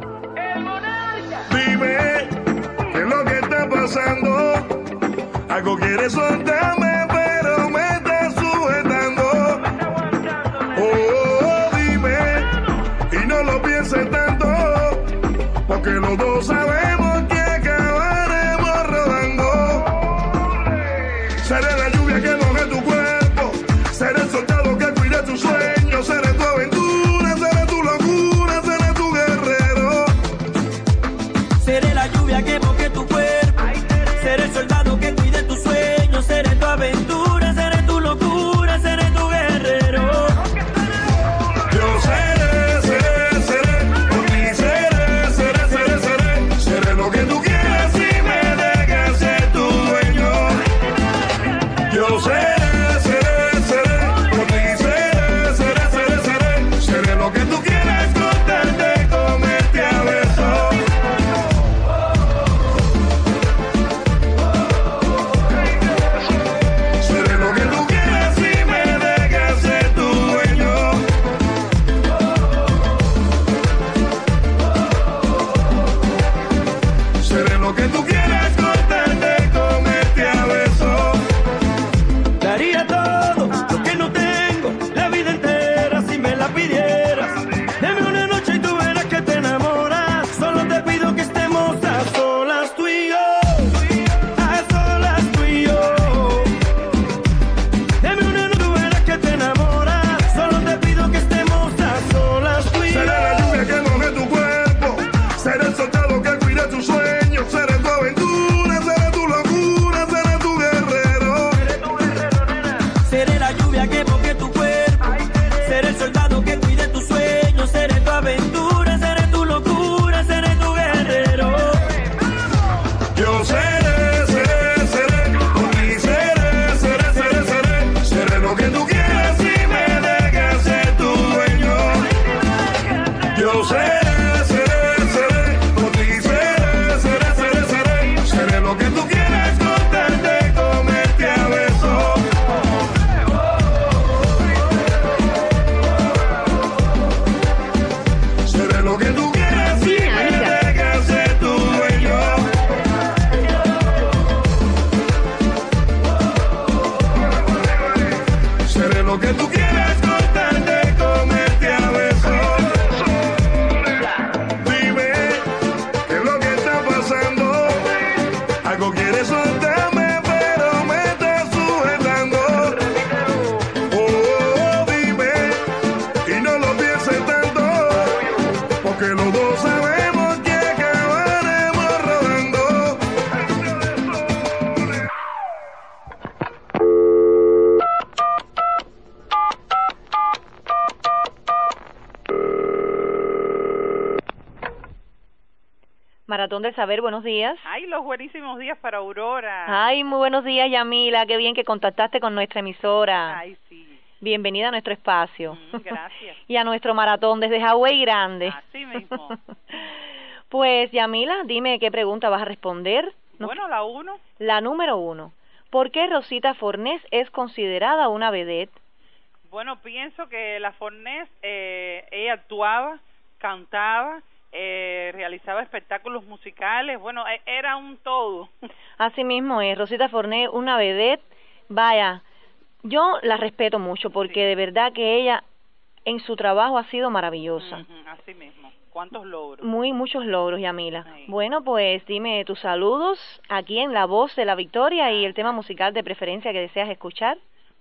Speaker 4: Dime, ¿qué es lo que está pasando? Algo quieres soltarme, pero me estás sujetando. Oh, dime, y no lo pienses tanto, porque los dos sabemos que acabaremos rodando. Seré la lluvia que moje tu cuerpo, seré el soldado que cuide tus sueños, seré tu aventura, seré tu locura, seré tu guerrero.
Speaker 9: Seré la lluvia que moje tu cuerpo, seré el soldado que cuide tus sueños, seré tu aventura, seré tu locura, seré tu guerrero.
Speaker 4: Yo seré, por ti seré, seré lo que tú quieras si me dejas ser tu dueño. Yo seré, por ti seré lo que tú quieras, cortarte, comerte a besos. Seré lo que tú quieras si me dejas ser tu dueño. Seré lo que tú quieras, cortarte, comerte a besos.
Speaker 9: Daría todo lo que no tengo, la vida entera si me la pidieras. Dame una noche y tú verás que te enamoras. Solo te pido que estemos a solas tú y yo, a solas tú y yo. Dame una noche y tú verás que te enamoras. Solo te pido que estemos a solas tú y yo.
Speaker 4: Seré la lluvia que moje tu cuerpo, seré el soldado que cuide tus sueños, seré tu aventura, seré tu locura, seré tu guerrero.
Speaker 9: Seré la lluvia que moje tu cuerpo, seré el soldado que cuide tus sueños, seré tu aventura, seré tu locura, seré tu guerrero.
Speaker 4: Yo seré, por ti seré lo que tú quieras si me dejas ser tu dueño. Yo seré, por ti seré lo que tú quieras, cortarte, comerte a besos. Seré lo que tú quieras si me dejas ser tu dueño. Seré lo que tú quieras, cortarte, comerte a besos. Dime, ¿qué es lo que está pasando? Algo quieres soltarme, pero me estás sujetando. Oh, dime, y no lo pienses tanto, porque los dos sabemos que acabaremos rodando.
Speaker 1: Maratón del Saber, buenos días.
Speaker 22: Ay, los buenísimos días para Aurora.
Speaker 1: Ay, muy buenos días, Yamila. Qué bien que contactaste con nuestra emisora.
Speaker 22: Ay, sí.
Speaker 1: Bienvenida a nuestro espacio.
Speaker 22: Gracias.
Speaker 1: Y a nuestro maratón desde Hawái Grande.
Speaker 22: Así mismo.
Speaker 1: Pues, Yamila, dime qué pregunta vas a responder.
Speaker 22: Bueno, la 1.
Speaker 1: La número 1. ¿Por qué Rosita Fornés es considerada una vedette?
Speaker 22: Bueno, pienso que la Fornés, ella actuaba, cantaba, realizaba espectáculos musicales, bueno, era un todo.
Speaker 1: Así mismo es, Rosita Fornés, una vedette, vaya, yo la respeto mucho porque de verdad que ella en su trabajo ha sido maravillosa.
Speaker 22: Así mismo, ¿cuántos logros?
Speaker 1: Muchos logros, Yamila. Sí. Bueno, pues dime tus saludos aquí en La Voz de la Victoria y el tema musical de preferencia que deseas escuchar.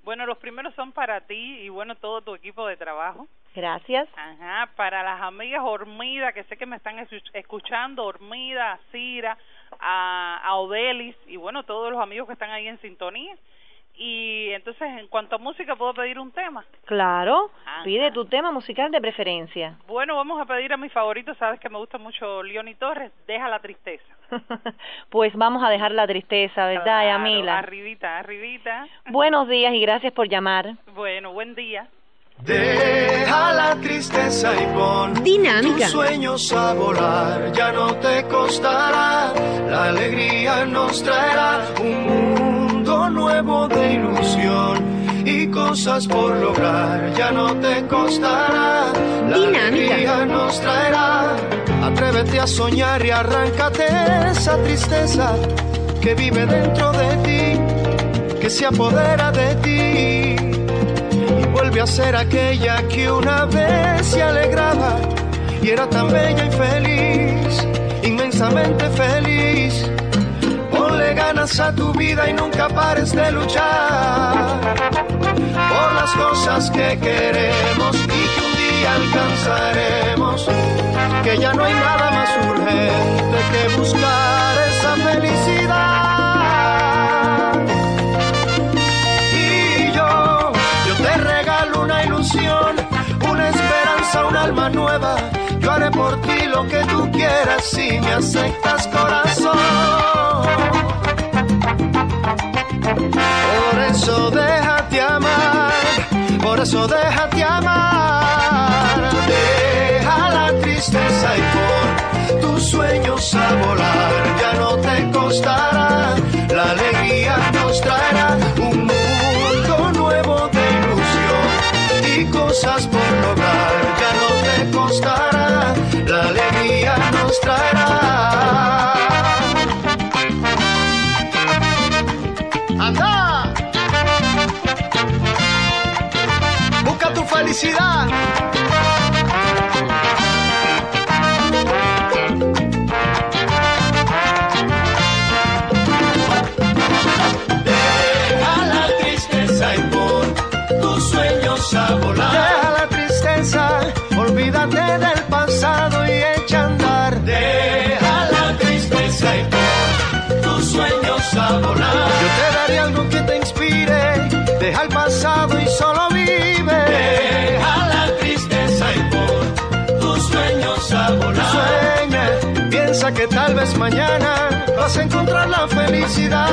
Speaker 22: Bueno, los primeros son para ti y bueno, todo tu equipo de trabajo.
Speaker 1: Gracias.
Speaker 22: Ajá, para las amigas Hormida, que sé que me están escuchando, Hormida, a Cira, a Odelis y bueno, todos los amigos que están ahí en sintonía. Y entonces, en cuanto a música, ¿puedo pedir un tema?
Speaker 1: Claro, pide tu tema musical de preferencia.
Speaker 22: Bueno, vamos a pedir a mi favorito, sabes que me gusta mucho Leoni Torres, Deja la tristeza.
Speaker 1: Pues vamos a dejar la tristeza, ¿verdad,
Speaker 22: Claro,
Speaker 1: Yamila?
Speaker 22: arribita, arribita.
Speaker 1: Buenos días y gracias por llamar.
Speaker 22: Bueno, buen día.
Speaker 17: Deja la tristeza y pon
Speaker 3: Dinámica.
Speaker 17: tus sueños a volar, ya no te costará, la alegría nos traerá un mundo nuevo de ilusión y cosas por lograr, ya no te costará, la alegría nos traerá. Atrévete a soñar y arráncate esa tristeza que vive dentro de ti, que se apodera de ti. Vuelve a ser aquella que una vez se alegraba y era tan bella y feliz, inmensamente feliz. Ponle ganas a tu vida y nunca pares de luchar por las cosas que queremos y que un día alcanzaremos, que ya no hay nada más urgente que buscar esa felicidad. Te regalo una ilusión, una esperanza, un alma nueva. Yo haré por ti lo que tú quieras si me aceptas, corazón. Por eso déjate amar, por eso déjate amar. Deja la tristeza y pon tus sueños a volar. Ya no te costará, la alegría nos traerá un mundo nuevo de y cosas por lograr, ya no te costará, la alegría nos traerá. ¡Anda! Busca tu felicidad. Deja la tristeza y pon tus sueños a volar. Deja la tristeza, olvídate del pasado y echa a andar. Deja la tristeza y pon tus sueños a volar. Yo te daré algo que te inspire, deja el pasado y solo vive. Deja la tristeza y pon tus sueños a volar. Sueña, piensa que tal vez mañana vas a encontrar la felicidad.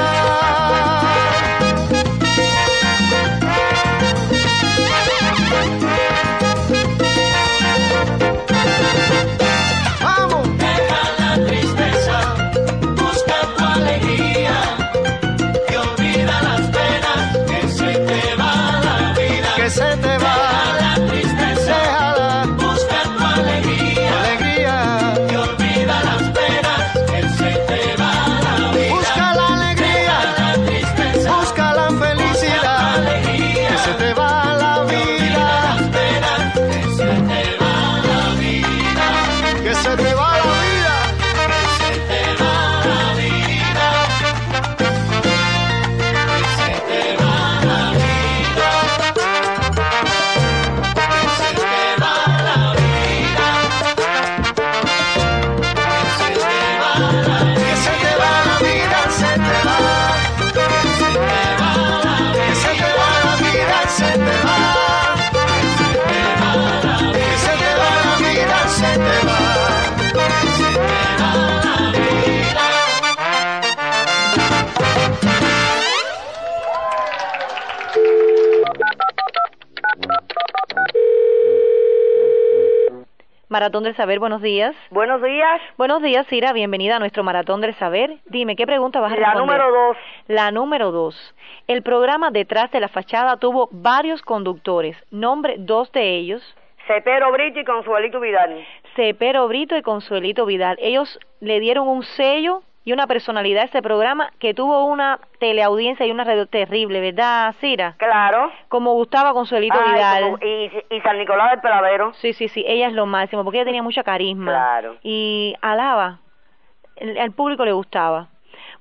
Speaker 1: Maratón del Saber, buenos días.
Speaker 14: Buenos días.
Speaker 1: Buenos días, Cira, bienvenida a nuestro Maratón del Saber. Dime, ¿qué pregunta vas a responder?
Speaker 14: La número 2.
Speaker 1: La número 2. El programa Detrás de la Fachada tuvo varios conductores. Nombre 2 de ellos.
Speaker 14: Cepero Brito y Consuelito Vidal.
Speaker 1: Cepero Brito y Consuelito Vidal. Ellos le dieron un sello y una personalidad a este programa que tuvo una teleaudiencia y una radio terrible, ¿verdad, Cira?
Speaker 14: Claro.
Speaker 1: Como gustaba Consuelito Vidal.
Speaker 14: Y San Nicolás del Peladero.
Speaker 1: Sí, ella es lo máximo, porque ella tenía mucha carisma.
Speaker 14: Claro.
Speaker 1: Y alaba, al público le gustaba.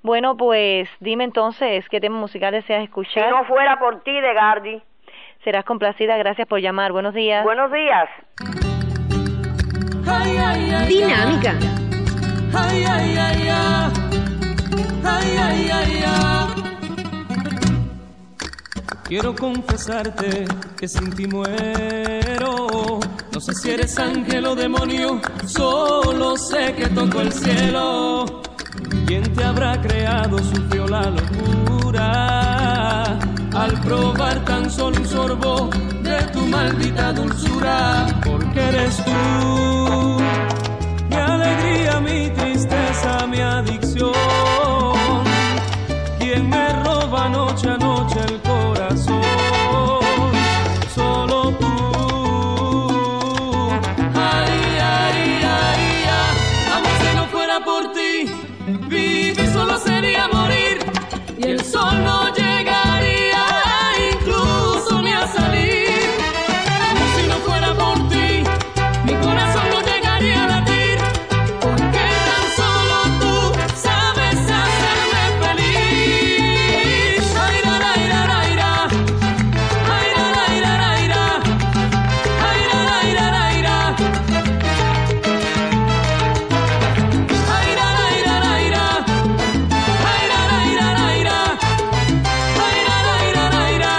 Speaker 1: Bueno, pues dime entonces, ¿qué tema musical deseas escuchar?
Speaker 14: Si no fuera por ti, de Gardi.
Speaker 1: Serás complacida, gracias por llamar. Buenos días.
Speaker 14: Buenos días.
Speaker 3: Dinámica.
Speaker 9: Ay, ay, ay, ay. Ay, ay, ay, ay. Quiero confesarte que sin ti muero. No sé si eres ángel o demonio, solo sé que toco el cielo. ¿Quién te habrá creado? Sufrió la locura al probar tan solo un sorbo de tu maldita dulzura. Porque eres tú mi alegría, mi tristeza, mi adicción. Quien me roba noche a noche el corazón. Solo tú. Ay, ay, ay, ay. Amor, si no fuera por ti, vivir solo sería morir. Y el sol no llegaría incluso ni a salir. Amor, si no fuera por ti, mi corazón no llegaría a latir. Porque tan solo tú sabes hacerme feliz. Ay, ra, ra, ra, ra, ra. Ay, ra, ra, ra, ra, ra. Ay, ra, ra, ra, ra, ra. Ay, ra, ra, ra, ra, ra. Ay, ra, ra, ra, ra, ra. Ay, ra, ra, ra, ra, ra.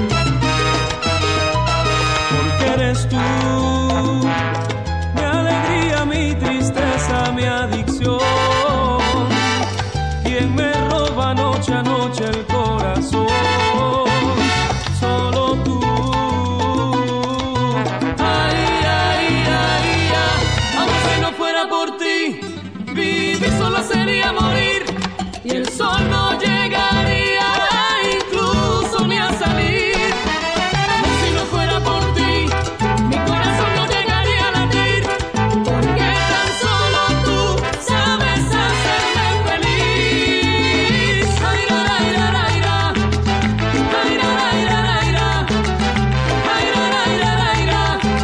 Speaker 9: Porque eres tú mi alegría, mi tristeza, mi adicción. Quien me roba noche a noche el corazón. Solo tú. Ay, ay, ay, ay. Amor, si no fuera por ti, vivir solo sería morir. Y el sol no llegaría incluso ni a salir. Amor, si no fuera por ti, mi corazón no llegaría a latir. Porque tan solo tú sabes hacerme feliz. Ay, ra, ra, ra, ra, ra. Ay, ra, ra, ra, ra, ra. Ay, ra, ra, ra, ra, ra.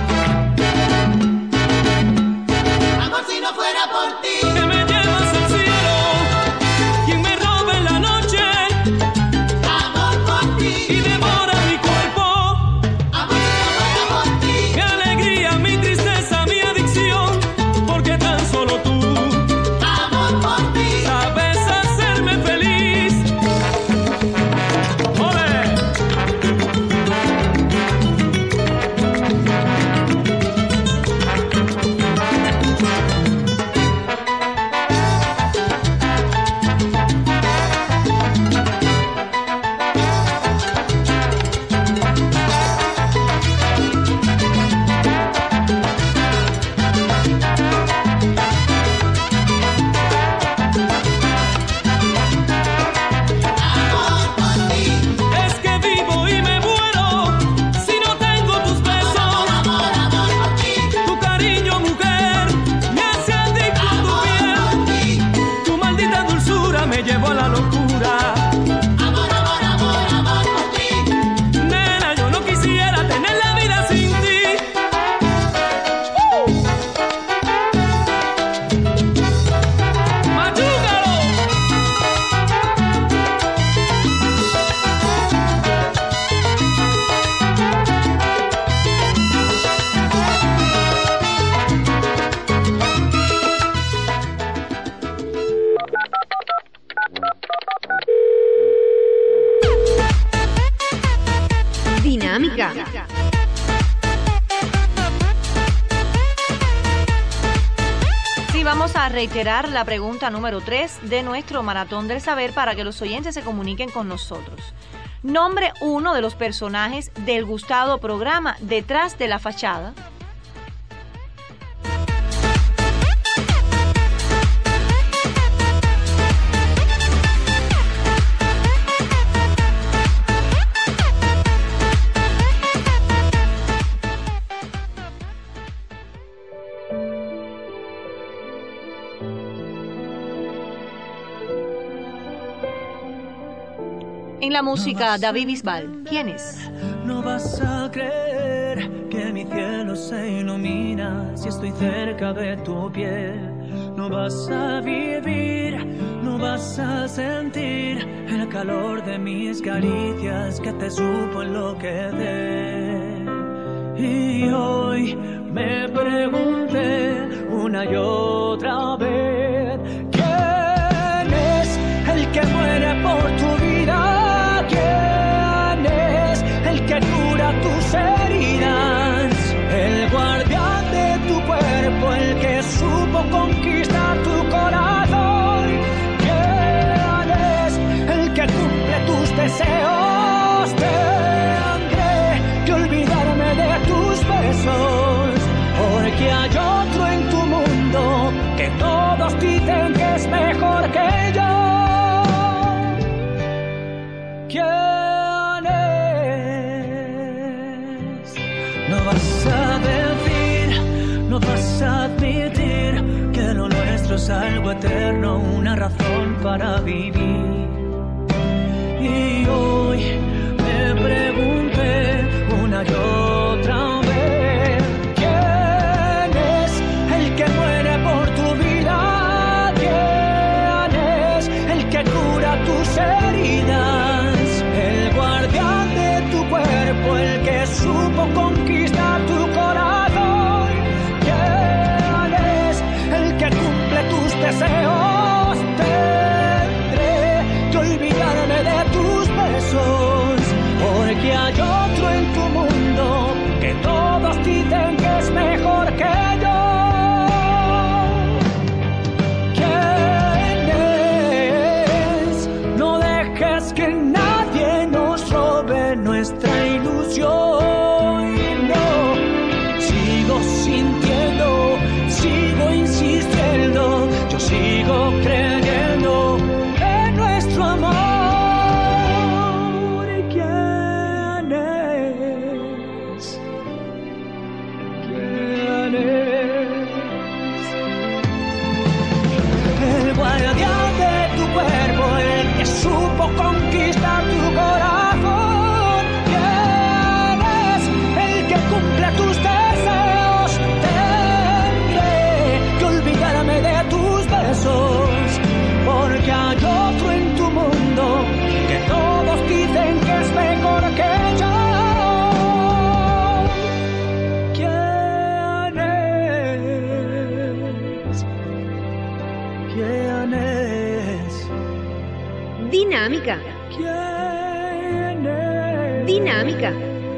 Speaker 9: Amor, si no fuera por ti, que me llevas al cielo. Quien me roba en la noche. Amor, por ti. Y devora mi cuerpo. Amor, si no fuera por ti, mi alegría, mi tristeza, mi adicción. Porque tan solo tú, amor, por ti, sabes hacerme feliz. ¡Ole! Es que vivo y me muero si no tengo tus besos. Tu cariño, mujer, me hace adicto a tu piel. Tu maldita dulzura me llevó a la locura. Amor, amor, amor, amor por ti. Nena, yo no quisiera tener la vida sin ti. ¡Machúcalo!
Speaker 3: Dinámica.
Speaker 1: Sí, vamos a reiterar la pregunta número 3 de nuestro Maratón del Saber para que los oyentes se comuniquen con nosotros. Nombre uno de los personajes del gustado programa Detrás de la Fachada. En la música, David Bisbal. ¿Quién es?
Speaker 9: No vas a creer que mi cielo se ilumina si estoy cerca de tu piel. No vas a vivir, no no vas a sentir el calor de mis caricias que te supo enloquecer. Y hoy me pregunté una y otra vez, ¿quién es el que muere por tu vida? ¿Quién es el que cura tus heridas? El guardián de tu cuerpo, el que supo conquistar tu corazón. ¿Quién es el que cumple tus deseos? Tendré que olvidarme de tus besos, porque hay otro en tu mundo que todos dicen que es mejor que yo. ¿Quién es? No vas a decir, no vas a admitir que lo nuestro es algo eterno, una razón para vivir. Y hoy me pregunté una y otra vez, ¿quién es el que muere por tu vida? ¿Quién es el que cura tus heridas? El guardián de tu cuerpo, el que supo conquistar tu corazón. ¿Quién es el que cumple tus deseos? Tendré que olvidarme de tus besos, porque hay otro en tu mundo que todos dicen que es mejor que yo. ¿Quién es? No dejes que nadie nos robe nuestra ilusión. No, sigo sintiendo, sigo insistiendo, yo sigo creyendo en nuestro amor. ¿Quién es? ¿Quién es? El guardián de tu cuerpo, el que supo conquistar tu corazón. ¿Quién es? El que cumple tus deseos. Tendré que olvidarme de tus besos, porque hay otro en tu mundo que todos dicen que es mejor que yo. ¿Quién es? ¿Quién es?
Speaker 3: Dinámica.
Speaker 9: ¿Quién es?
Speaker 3: Dinámica.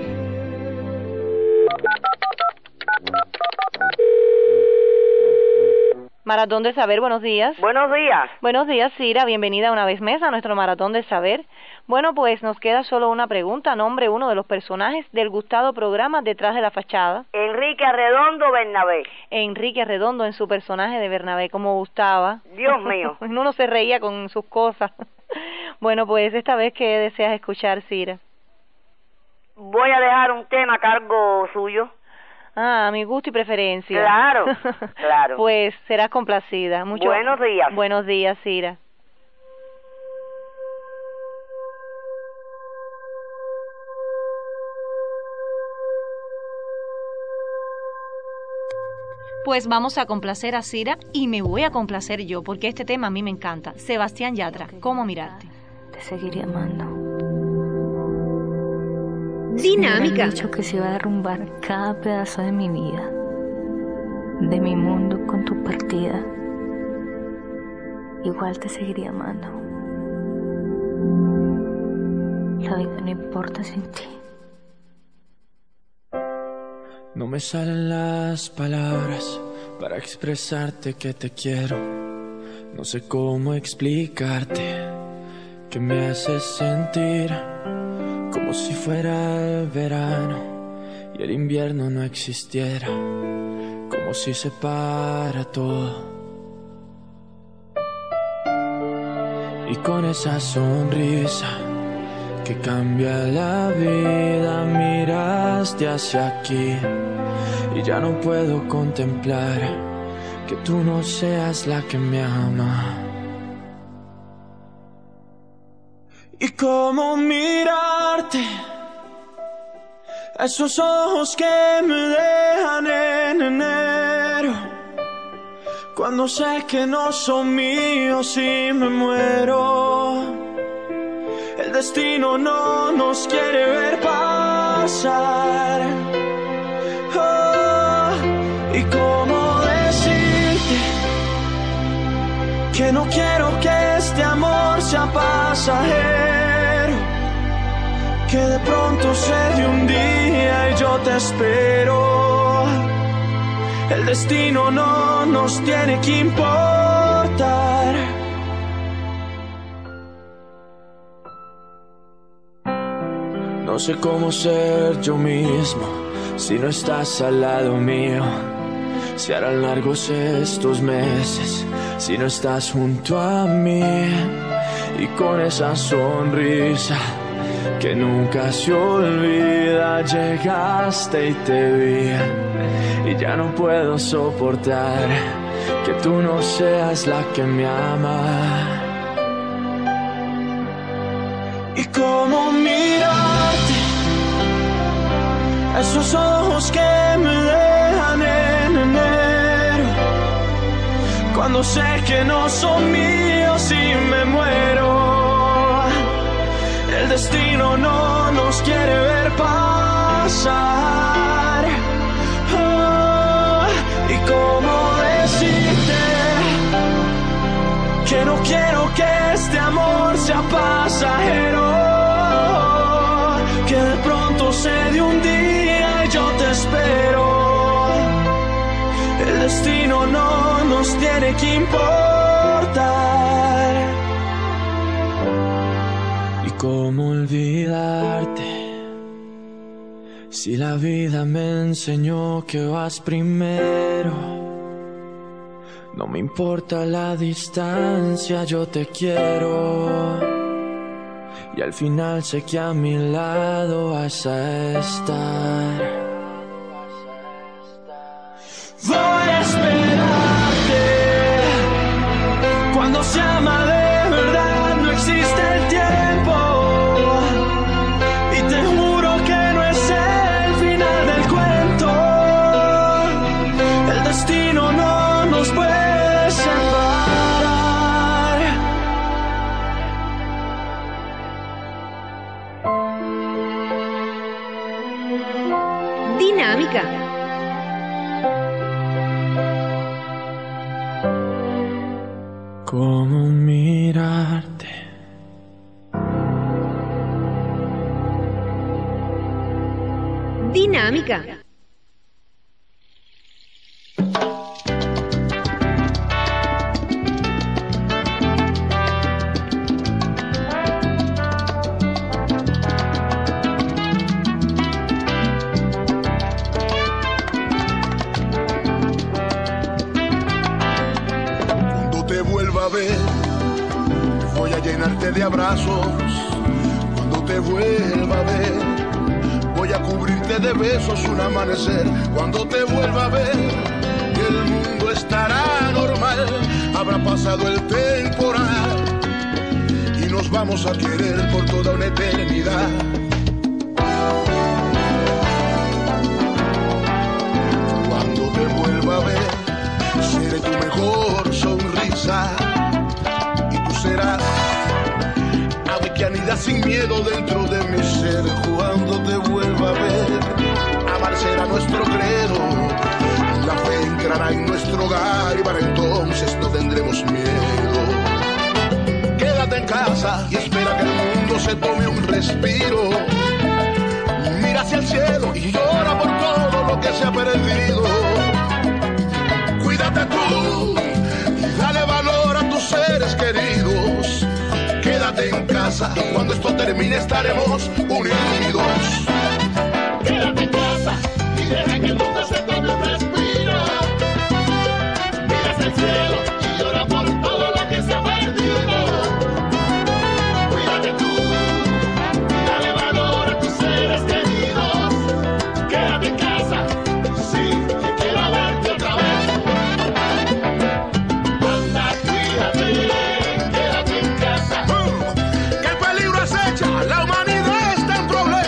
Speaker 1: Maratón de Saber, buenos días.
Speaker 14: Buenos días.
Speaker 1: Buenos días, Cira. Bienvenida una vez más a nuestro Maratón de Saber. Bueno, pues nos queda solo una pregunta. Nombre uno de los personajes del gustado programa Detrás de la Fachada.
Speaker 14: Enrique Arredondo Bernabé.
Speaker 1: Enrique Arredondo en su personaje de Bernabé, como gustaba.
Speaker 14: Dios mío.
Speaker 1: Uno se reía con sus cosas. Bueno, pues esta vez, ¿qué deseas escuchar, Cira?
Speaker 14: Voy a dejar un tema a cargo suyo.
Speaker 1: Ah, mi gusto y preferencia.
Speaker 14: Claro, claro.
Speaker 1: Pues serás complacida.
Speaker 14: Buenos días.
Speaker 1: Buenos días, Cira. Pues vamos a complacer a Cira y me voy a complacer yo, porque este tema a mí me encanta. Sebastián Yatra, ¿Cómo mirarte?
Speaker 6: Te seguiré amando.
Speaker 3: Dinámica.
Speaker 6: Si me hubieran dicho que se iba a derrumbar cada pedazo de mi vida, de mi mundo con tu partida, igual te seguiría amando. La vida no importa sin ti.
Speaker 18: No me salen las palabras para expresarte que te quiero. No sé cómo explicarte que me haces sentir como si fuera el verano y el invierno no existiera, como si se para todo. Y con esa sonrisa que cambia la vida, miraste hacia aquí y ya no puedo contemplar que tú no seas la que me ama. Y cómo mirarte, esos ojos que me dejan en enero,
Speaker 9: Cuando sé que no son míos y me muero, el destino no nos quiere ver pasar. Oh, y cómo decirte que no quiero que este amor sea pasajero, que de pronto se dé un día y yo te espero. El destino no nos tiene que importar. No sé cómo ser yo mismo si no estás al lado mío. Se harán largos estos meses si no estás junto a mí. Y con esa sonrisa que nunca se olvida, llegaste y te vi. Y ya no puedo soportar que tú no seas la que me ama. Y cómo mirarte, esos ojos que me dejan en enero, cuando sé que no son míos y me muero. El destino no nos quiere ver pasar. Y cómo decirte que no quiero que este amor sea pasajero, que de pronto se dé un día y yo te espero. El destino no nos tiene que importar. Y cómo olvidarte si la vida me enseñó que vas primero. No me importa la distancia, yo te quiero. Y al final sé que a mi lado vas a estar. Voy a esperarte. Cuando se ama de verdad no existe el tiempo. Y te juro que no es el final del cuento. El destino no nos puede separar.
Speaker 3: Dinámica.
Speaker 9: ¿Cómo mirarte?
Speaker 3: Dinámica.
Speaker 4: Cuando te vuelva a ver, voy a llenarte de abrazos. Cuando te vuelva a ver, voy a cubrirte de besos un amanecer. Cuando te vuelva a ver, el mundo estará normal. Habrá pasado el temporal y nos vamos a querer por toda una eternidad. Cuando te vuelva a ver, seré tu mejor sonrisa y tú serás ave que anida sin miedo dentro de mi ser. Cuando te vuelva a ver, amar será nuestro credo, la fe entrará en nuestro hogar y para entonces no tendremos miedo. Quédate en casa y espera que el mundo se tome un respiro. Mira hacia el cielo y llora por todo lo que se ha perdido. Cuídate tú y dale valor a tus seres queridos. Quédate en casa y cuando esto termine estaremos unidos. Quédate en casa y deja que el mundo se tome un respiro. Mira hacia el cielo y llora por todo lo que se ha perdido. Cuídate tú, dale valor a tus seres queridos. Quédate en casa, sí, que quiero verte otra vez. Anda, cuídate, quédate en casa. Que el peligro acecha, la humanidad está en problemas.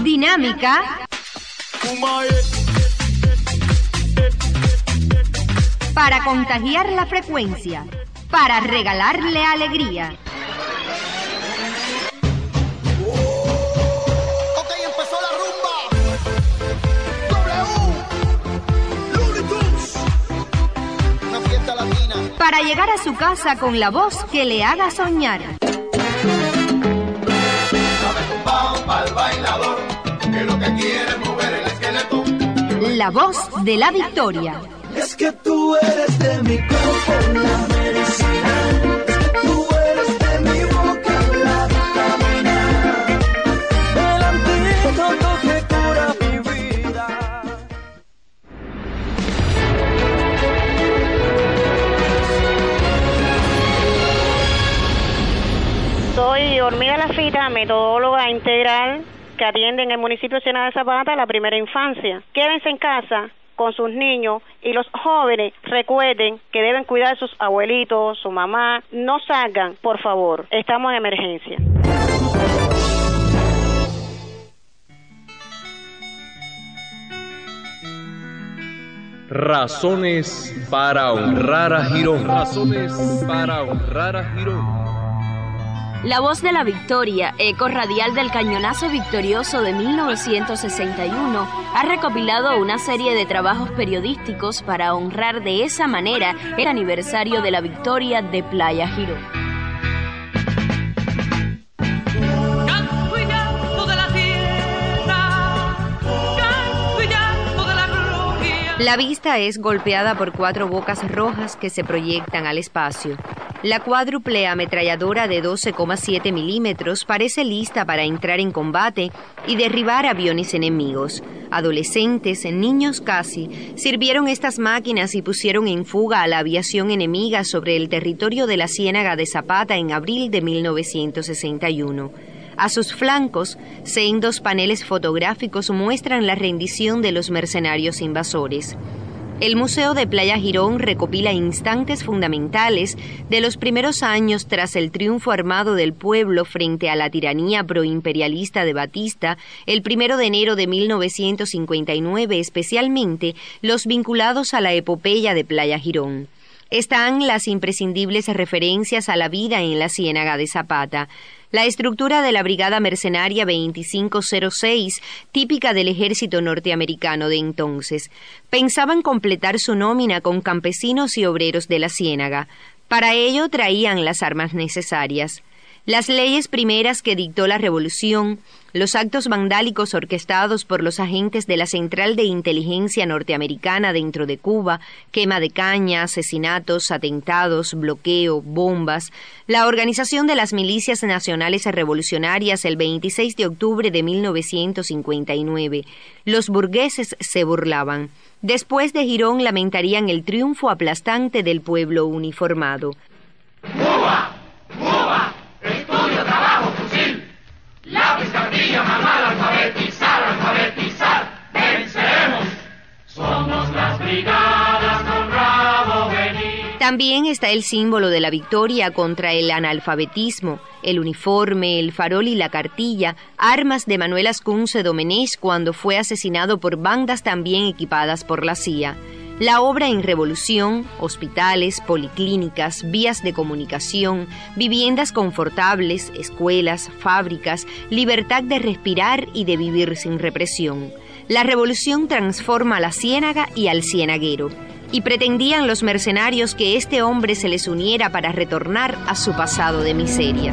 Speaker 3: Dinámica para contagiar la frecuencia, para regalarle alegría.
Speaker 5: Ok, empezó la rumba. Looney Tunes. Una fiesta latina.
Speaker 3: Para llegar a su casa con la voz que le haga soñar.
Speaker 15: Al bailador, que lo que quiere es mover el esqueleto.
Speaker 3: La voz de la victoria.
Speaker 11: Es que tú eres de mi cuerpo, la medicina. Es que tú eres de mi boca, la vitamina. El antídoto que cura mi vida.
Speaker 2: Soy Hormiga Lafita, metodóloga integral que atiende en el municipio de Ciénaga de Zapata la primera infancia. Quédense en casa con sus niños y los jóvenes recuerden que deben cuidar de sus abuelitos, su mamá. No salgan, por favor. Estamos en emergencia.
Speaker 19: Razones para honrar a Girón. Razones para honrar a Girón.
Speaker 20: La voz de la victoria, eco radial del cañonazo victorioso de 1961, ha recopilado una serie de trabajos periodísticos para honrar de esa manera el aniversario de la victoria de Playa Girón.
Speaker 3: La vista es golpeada por 4 bocas rojas que se proyectan al espacio. La cuádruple ametralladora de 12,7 milímetros parece lista para entrar en combate y derribar aviones enemigos. Adolescentes, niños casi, sirvieron estas máquinas y pusieron en fuga a la aviación enemiga sobre el territorio de la Ciénaga de Zapata en abril de 1961. A sus flancos, sendos paneles fotográficos muestran la rendición de los mercenarios invasores. El Museo de Playa Girón recopila instantes fundamentales de los primeros años tras el triunfo armado del pueblo frente a la tiranía proimperialista de Batista el 1 de enero de 1959, especialmente los vinculados a la epopeya de Playa Girón. Están las imprescindibles referencias a la vida en la Ciénaga de Zapata. La estructura de la Brigada Mercenaria 2506, típica del ejército norteamericano de entonces. Pensaban completar su nómina con campesinos y obreros de la Ciénaga. Para ello traían las armas necesarias. Las leyes primeras que dictó la Revolución, los actos vandálicos orquestados por los agentes de la Central de Inteligencia norteamericana dentro de Cuba, quema de caña, asesinatos, atentados, bloqueo, bombas, la organización de las milicias nacionales revolucionarias el 26 de octubre de 1959. Los burgueses se burlaban. Después de Girón lamentarían el triunfo aplastante del pueblo uniformado.
Speaker 15: ¡Cuba! ¡Cuba! Estudio, trabajo, fusil, lápiz, cartilla, manual, alfabetizar, alfabetizar, venceremos. Somos las brigadas con rabo venir.
Speaker 3: También está el símbolo de la victoria contra el analfabetismo, el uniforme, el farol y la cartilla, armas de Manuel Ascunce Domenech cuando fue asesinado por bandas también equipadas por la CIA. La obra en revolución, hospitales, policlínicas, vías de comunicación, viviendas confortables, escuelas, fábricas, libertad de respirar y de vivir sin represión. La revolución transforma a la ciénaga y al cienaguero, y pretendían los mercenarios que este hombre se les uniera para retornar a su pasado de miserias.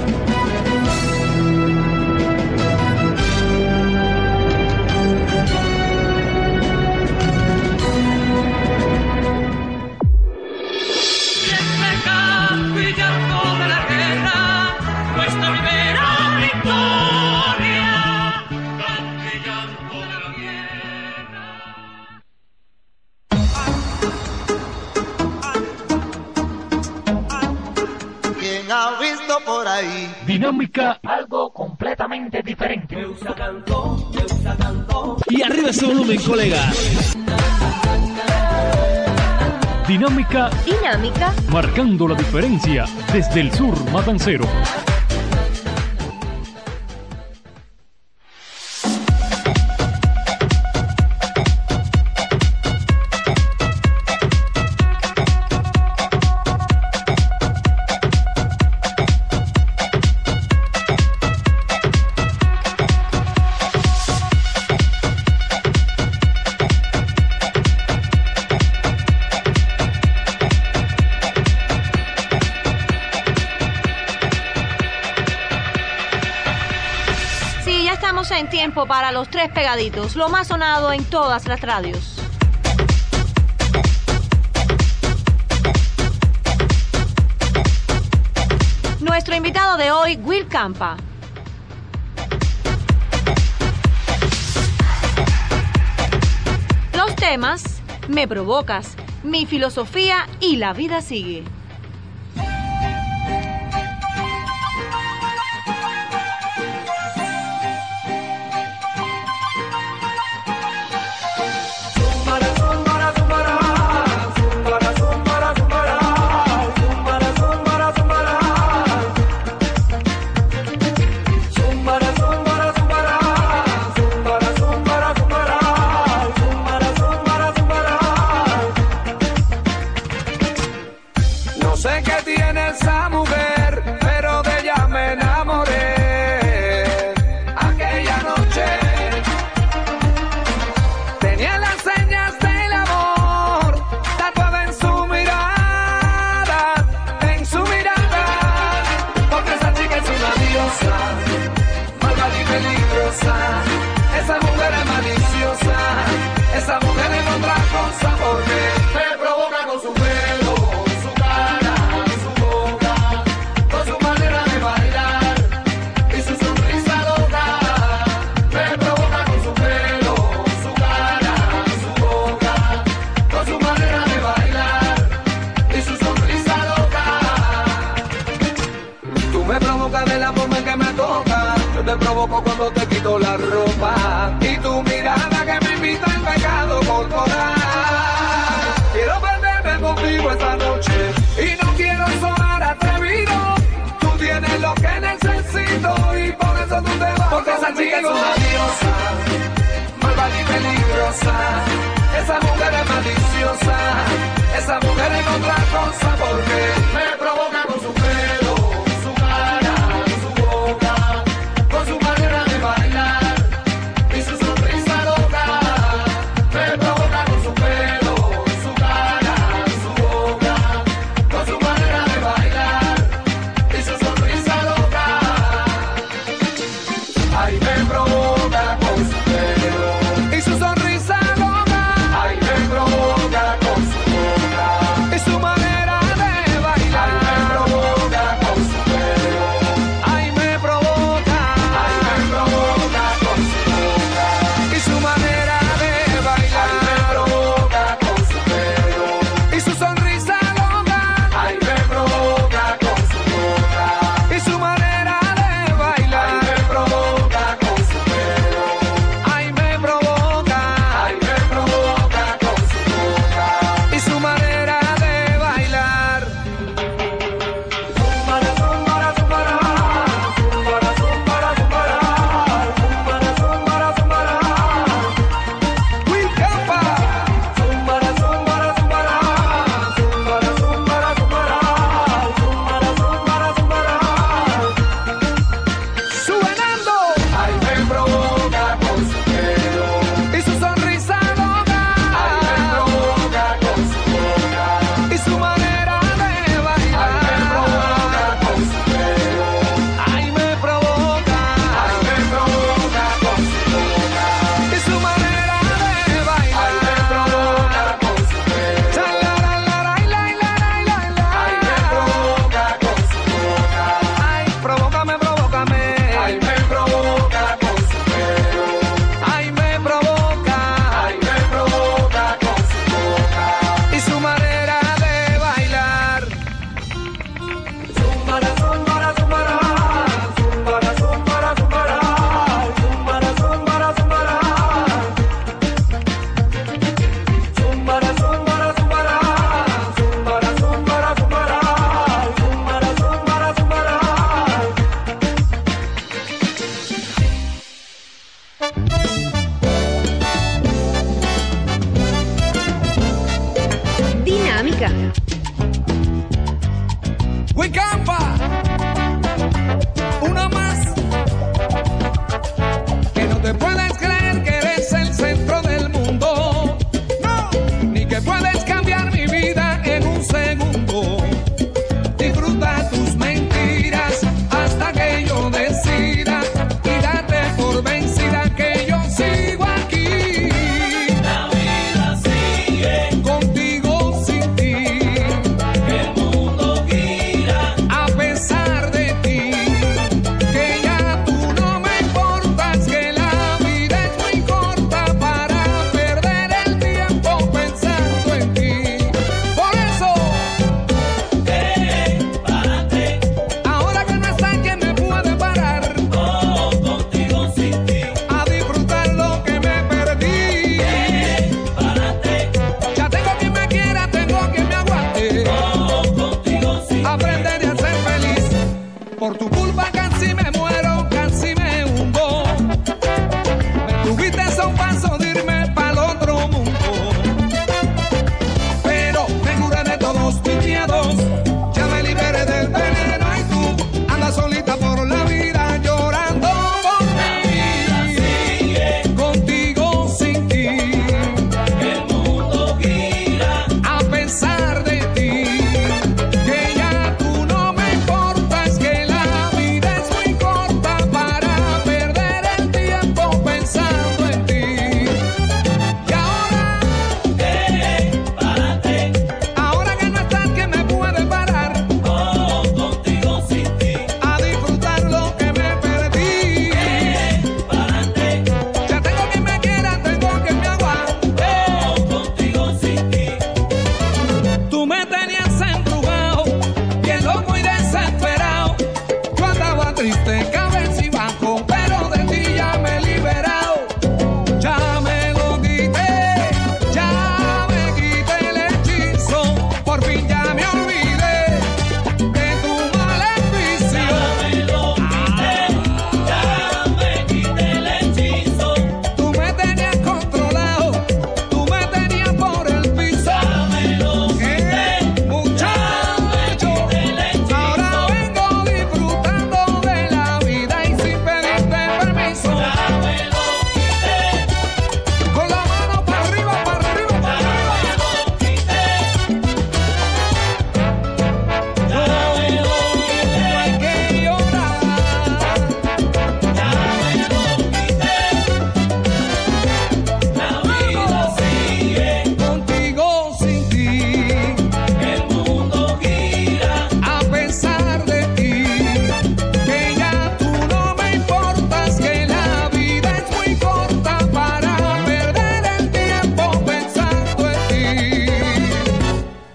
Speaker 5: Ha visto por ahí
Speaker 8: Dinámica,
Speaker 15: algo completamente diferente.
Speaker 8: Y arriba ese volumen, colega. Dinámica, marcando la diferencia desde el sur matancero.
Speaker 1: ya estamos en tiempo para los 3 pegaditos, lo más sonado en todas las radios. Nuestro invitado de hoy, Will Campa. Los temas: Me provocas, Mi filosofía y La vida sigue.
Speaker 7: Cuando te quito la ropa y tu mirada que me invita al pecado corporal. Quiero perderme contigo esta noche y no quiero sonar atrevido. Tú tienes lo que necesito y por eso tú te vas. Porque esa chica es una diosa, malvada y peligrosa. Esa mujer es maliciosa, esa mujer es otra cosa porque me provoca con su pelo, su cara, su boca, con su manera de bailar y su sonrisa loca. Me provoca con su pelo, su cara, su boca, con su manera de bailar y su sonrisa loca. Ay, me provoca con su pelo y su sonrisa loca. Ay, me provoca con su boca y su manera de bailar. Ay, me provoca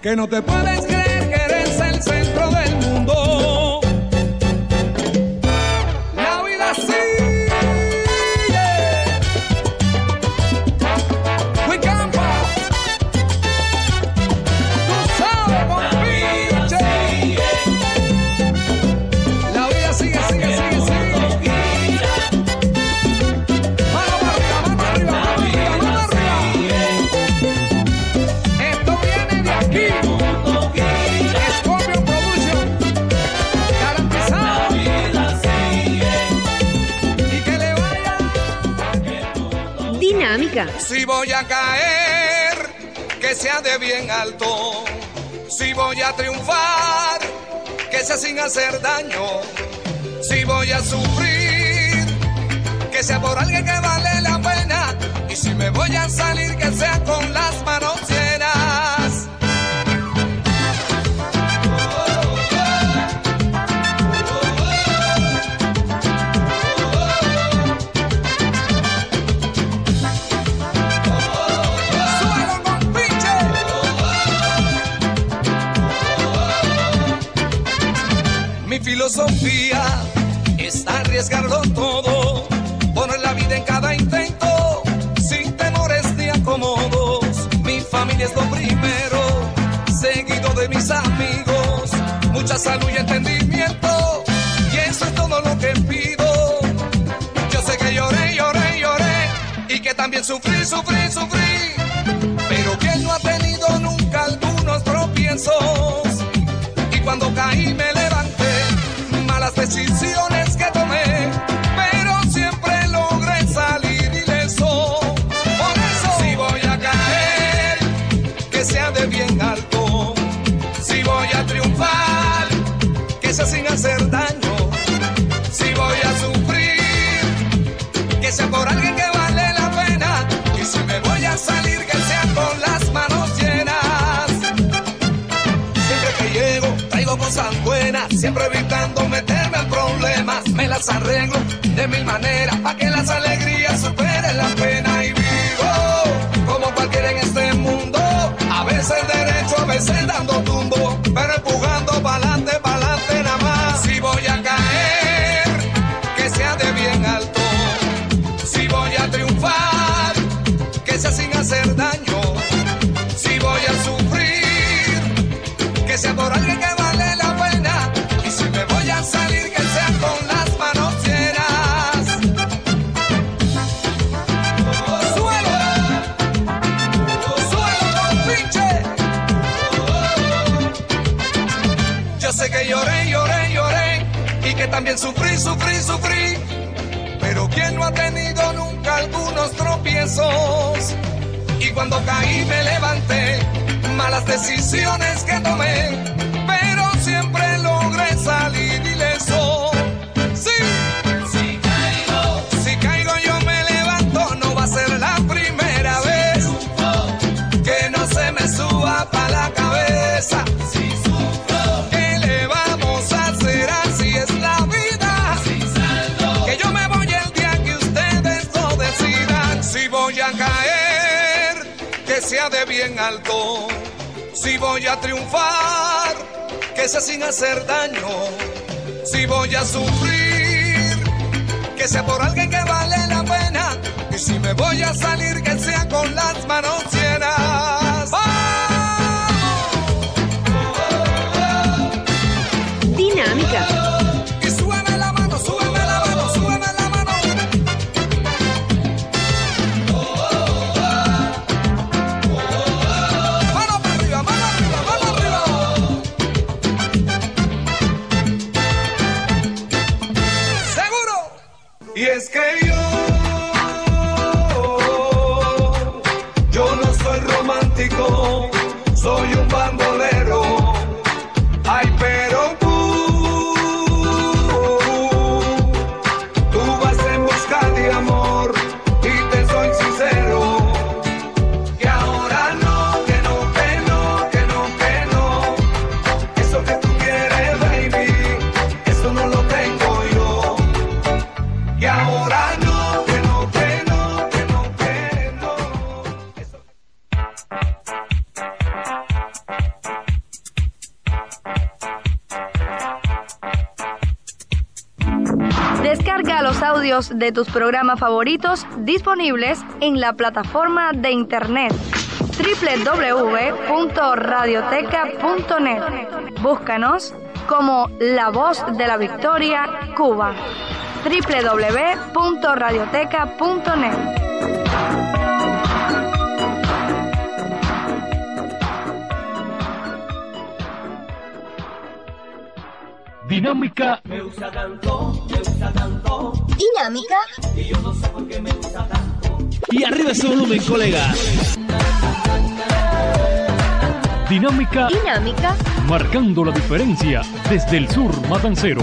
Speaker 7: que no te puedes creer que eres el centro del mundo. La vida sigue. Huicampa, tú sabes, compinche. La vida sigue, sigue, sigue, sigue. Mano para arriba, mano arriba, mano arriba, mano arriba. Esto viene de aquí. Scorpio Production, garantizado. Y que le vaya.
Speaker 3: Dinámica.
Speaker 7: Si voy a caer, que sea de bien alto. Si voy a triunfar, que sea sin hacer daño. Si voy a sufrir, que sea por alguien que vale la pena. Y si me voy a salir, que sea con las manos llenas. Suelo con pinche. Mi filosofía está arriesgarlo todo, poner la vida en cada intento, sin temores ni acomodos. Mi familia es lo primero, seguido de mis amigos, mucha salud y entendimiento, y eso es todo lo que pido. Yo sé que lloré, lloré, lloré, y que también sufrí, sufrí, sufrí, pero ¿quién no ha tenido nunca algunos tropiezos? Y cuando caí me levanté, malas decisiones que tomé, pero siempre logré salir ileso. Por eso, si voy a caer, que sea de bien alto. Si voy a triunfar, que sea sin hacer daño. Si voy a sufrir, que sea por alguien que vale la pena. Y si me voy a salir, que sea con las manos llenas. Siempre que llego, traigo cosas buenas, siempre evitando meterme en problemas. Me las arreglo de mil maneras, pa' que las alegrías superen la pena. Y vivo como cualquiera en este mundo, a veces derecho, a veces dando tumbo, pero empujando pa'lante nada más. Si voy a caer, que sea de bien alto. Si voy a triunfar, que sea sin hacer daño. Si voy a sufrir, que sea por alguien que vale la pena. Y si me voy a salir, que sea con las manos llenas. Suelo con pinche. Yo sé que lloré, lloré, lloré, y que también sufrí, sufrí, sufrí, pero ¿quién no ha tenido nunca algunos tropiezos? Y cuando caí me levanté, malas decisiones que tomé, pero siempre logré salir ileso. Sí, si caigo yo me levanto, no va a ser la primera vez que no se me suba pa' la cabeza. ¿Qué le vamos a hacer? Así es la vida. Que yo me voy el día que ustedes lo decidan. Si voy a caer, que sea de bien alto. Si voy a triunfar, que sea sin hacer daño. Si voy a sufrir, que sea por alguien que vale la pena. Y si me voy a salir, que sea con las manos llenas.
Speaker 3: Dinámica.
Speaker 7: Y súbeme la mano, súbeme la mano, súbeme la mano. Mano para arriba, mano arriba, mano arriba. Seguro. Y es que yo no soy romántico, soy un bandolero. Ay, pero tú vas en busca de amor, y te soy sincero, que ahora no, que no, que no, que no, que no. Eso que tú quieres, baby, eso no lo tengo yo. Que ahora no, que no, que no, que no, que no.
Speaker 21: muchos de tus programas favoritos disponibles en la plataforma de internet www.radioteca.net. Búscanos como La Voz de la Victoria, Cuba. www.radioteca.net.
Speaker 8: Dinámica.
Speaker 12: Me gusta tanto, me gusta tanto.
Speaker 21: Dinámica.
Speaker 12: Y yo no sé por qué me gusta tanto.
Speaker 8: Y arriba ese volumen, colega. Dinámica.
Speaker 21: Dinámica.
Speaker 8: Marcando la diferencia desde el sur matancero.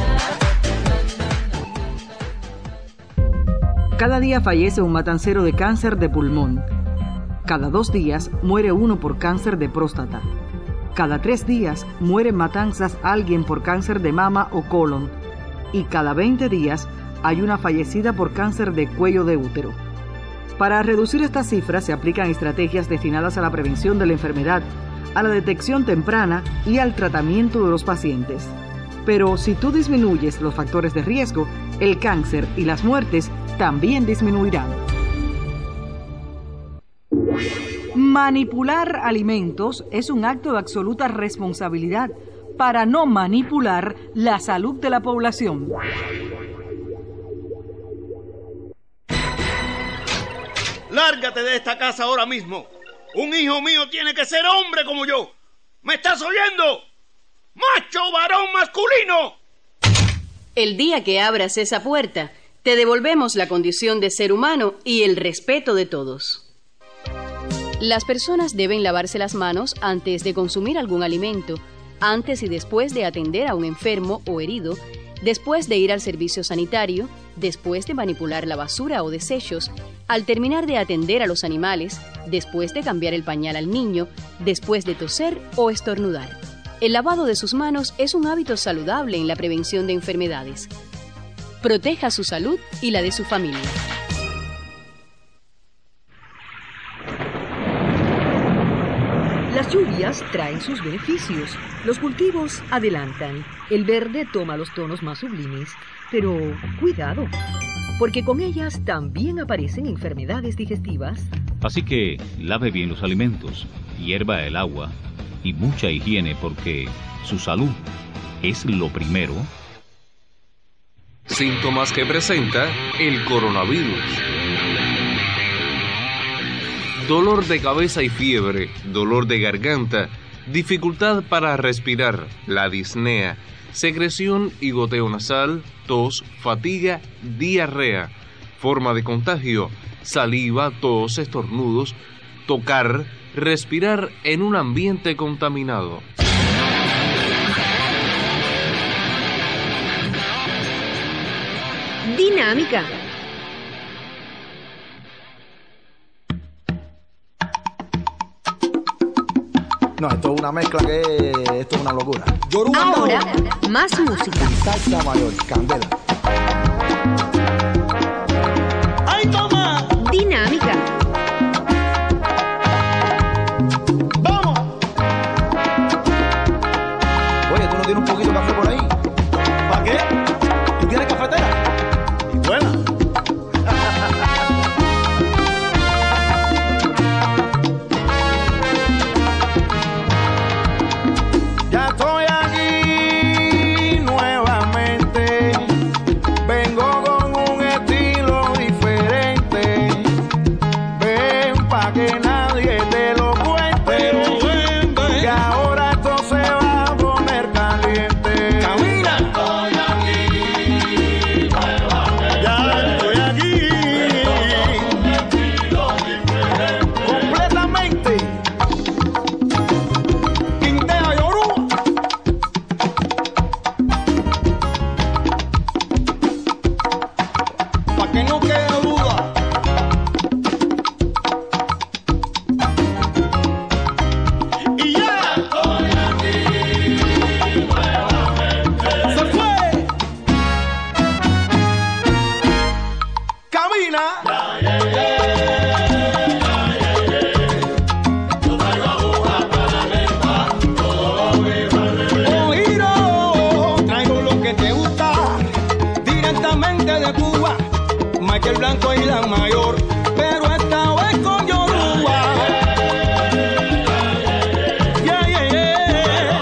Speaker 16: Cada día fallece un matancero de cáncer de pulmón. Cada 2 días muere uno por cáncer de próstata. Cada 3 días muere en Matanzas alguien por cáncer de mama o colon. Y cada 20 días hay una fallecida por cáncer de cuello de útero. Para reducir estas cifras se aplican estrategias destinadas a la prevención de la enfermedad, a la detección temprana y al tratamiento de los pacientes. Pero si tú disminuyes los factores de riesgo, el cáncer y las muertes también disminuirán. Manipular alimentos es un acto de absoluta responsabilidad para no manipular la salud de la población.
Speaker 23: Lárgate de esta casa ahora mismo. Un hijo mío tiene que ser hombre como yo. ¿Me estás oyendo? ¡Macho varón masculino!
Speaker 20: El día que abras esa puerta, te devolvemos la condición de ser humano y el respeto de todos. Las personas deben lavarse las manos antes de consumir algún alimento, antes y después de atender a un enfermo o herido, después de ir al servicio sanitario, después de manipular la basura o desechos, al terminar de atender a los animales, después de cambiar el pañal al niño, después de toser o estornudar. El lavado de sus manos es un hábito saludable en la prevención de enfermedades. Proteja su salud y la de su familia.
Speaker 24: Las lluvias traen sus beneficios. Los cultivos adelantan. El verde toma los tonos más sublimes. Pero cuidado, porque con ellas también aparecen enfermedades digestivas.
Speaker 25: Así que lave bien los alimentos, hierva el agua y mucha higiene porque su salud es lo primero.
Speaker 26: Síntomas que presenta el coronavirus. Dolor de cabeza y fiebre, dolor de garganta, dificultad para respirar, la disnea, secreción y goteo nasal, tos, fatiga, diarrea. Forma de contagio, saliva, tos, estornudos, tocar, respirar en un ambiente contaminado.
Speaker 3: Dinámica.
Speaker 27: No, esto es una mezcla esto es una locura.
Speaker 3: Ahora, más música.
Speaker 27: Salsa mayor, candela.
Speaker 3: ¡Ay, toma! Dinámica.
Speaker 27: ¡Vamos! Oye, ¿tú no tienes un poquito de café por ahí? ¿Para qué? ¿Tú tienes cafetera? Buena. Ya estoy aquí nuevamente, vengo con un estilo diferente, ven pa' que nadie te lo cuente, ven, que ahora esto se va a poner caliente. Camina. Estoy aquí nuevamente, ya estoy aquí, vengo con un estilo diferente, completamente. Quintero y Orúa. Pa' que no quede duda. Y ya estoy aquí nuevamente. Se fue. Camina. Yo traigo aguja para lentar todo lo que vale. Oído, traigo lo que te gusta directamente de Cuba.
Speaker 9: aquel blanco y la mayor, pero esta vez con Yoruba. Yeah, yeah, yeah.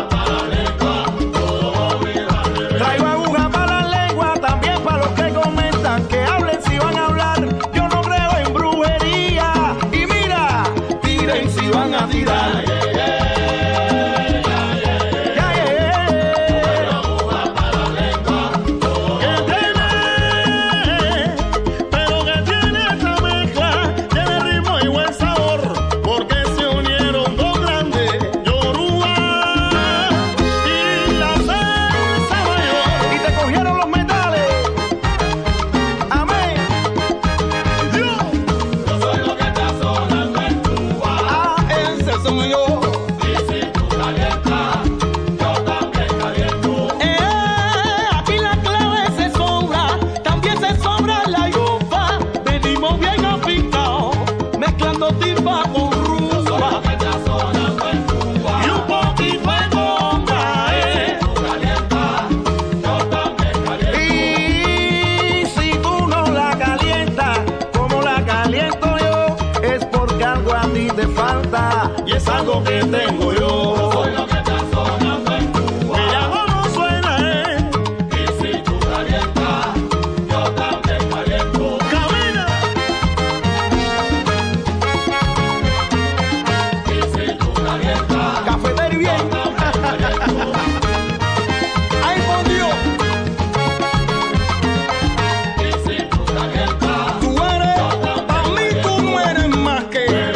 Speaker 9: Traigo aguja para la lengua, también para los que comentan, que hablen si van a hablar. Yo no creo en brujería. Y mira, tiren si van a tirar. Y es algo que tengo yo. Soy lo que está sonando en Cuba. Mira cómo suena, Y si tú calientas, yo también caliento. ¡Camina! Y si tú calientas, cafetero y bien. ¡Ay, por Dios! Y si tú calientas, tú eres, para mí tú no eres más que.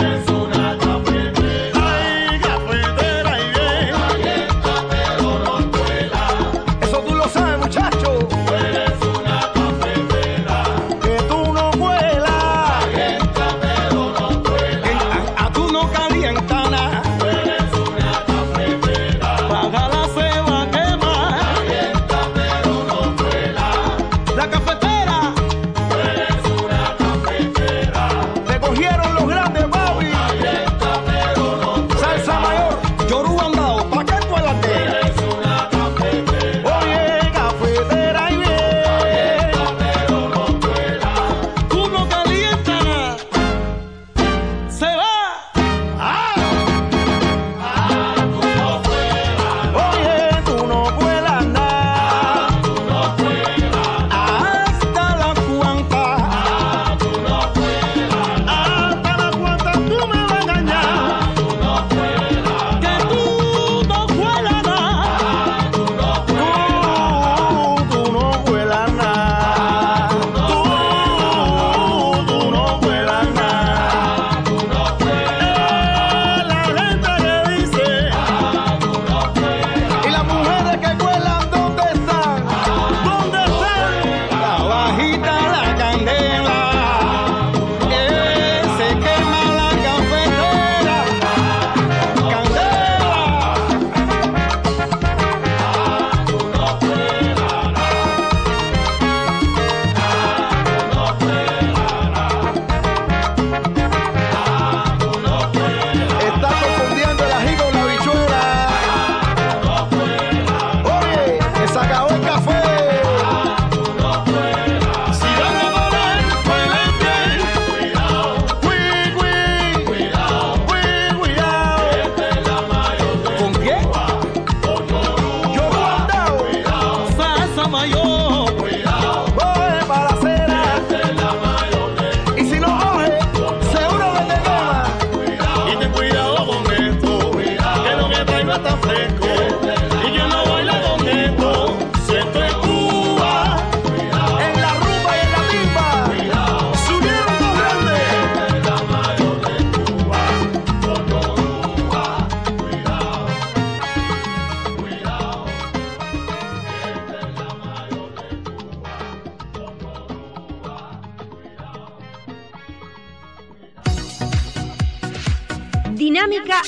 Speaker 3: Dinámica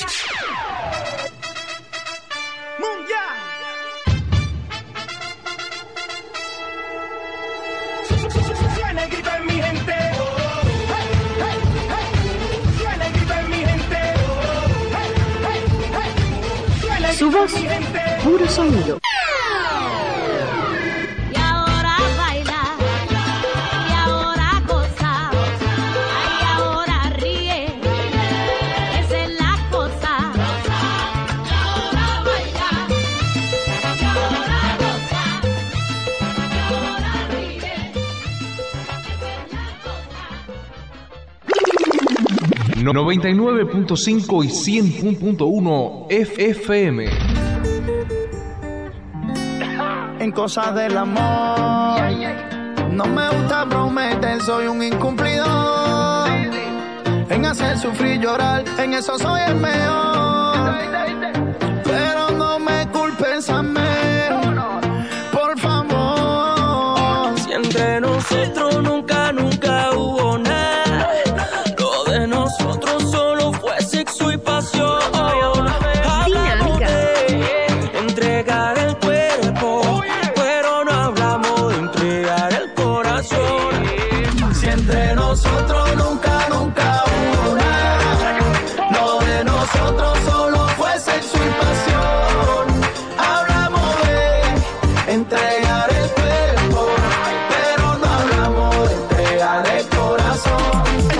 Speaker 9: mundial. Suena el grito en mi gente. Hey, hey, hey. Suena el grito en mi gente. Hey, hey, hey. Suena el
Speaker 3: Su
Speaker 9: grito
Speaker 3: voz,
Speaker 9: en mi gente.
Speaker 3: puro sonido.
Speaker 6: Y ahora baila, y ahora
Speaker 26: 99.5 y 100.1 FM.
Speaker 9: En cosas del amor, no me gusta prometer, soy un incumplidor. En hacer sufrir, llorar, en eso soy el mejor. Pero no me culpes a mí, por favor.
Speaker 6: Si entre nosotros nunca hubo nada, lo de nosotros solo fue sexo y pasión. Hablamos de entregar el cuerpo, pero no hablamos de entregar el corazón.
Speaker 9: Si entre nosotros nunca hubo nada, lo de nosotros solo fue sexo y pasión. Hablamos de entregar el cuerpo, pero no hablamos de entregar el corazón.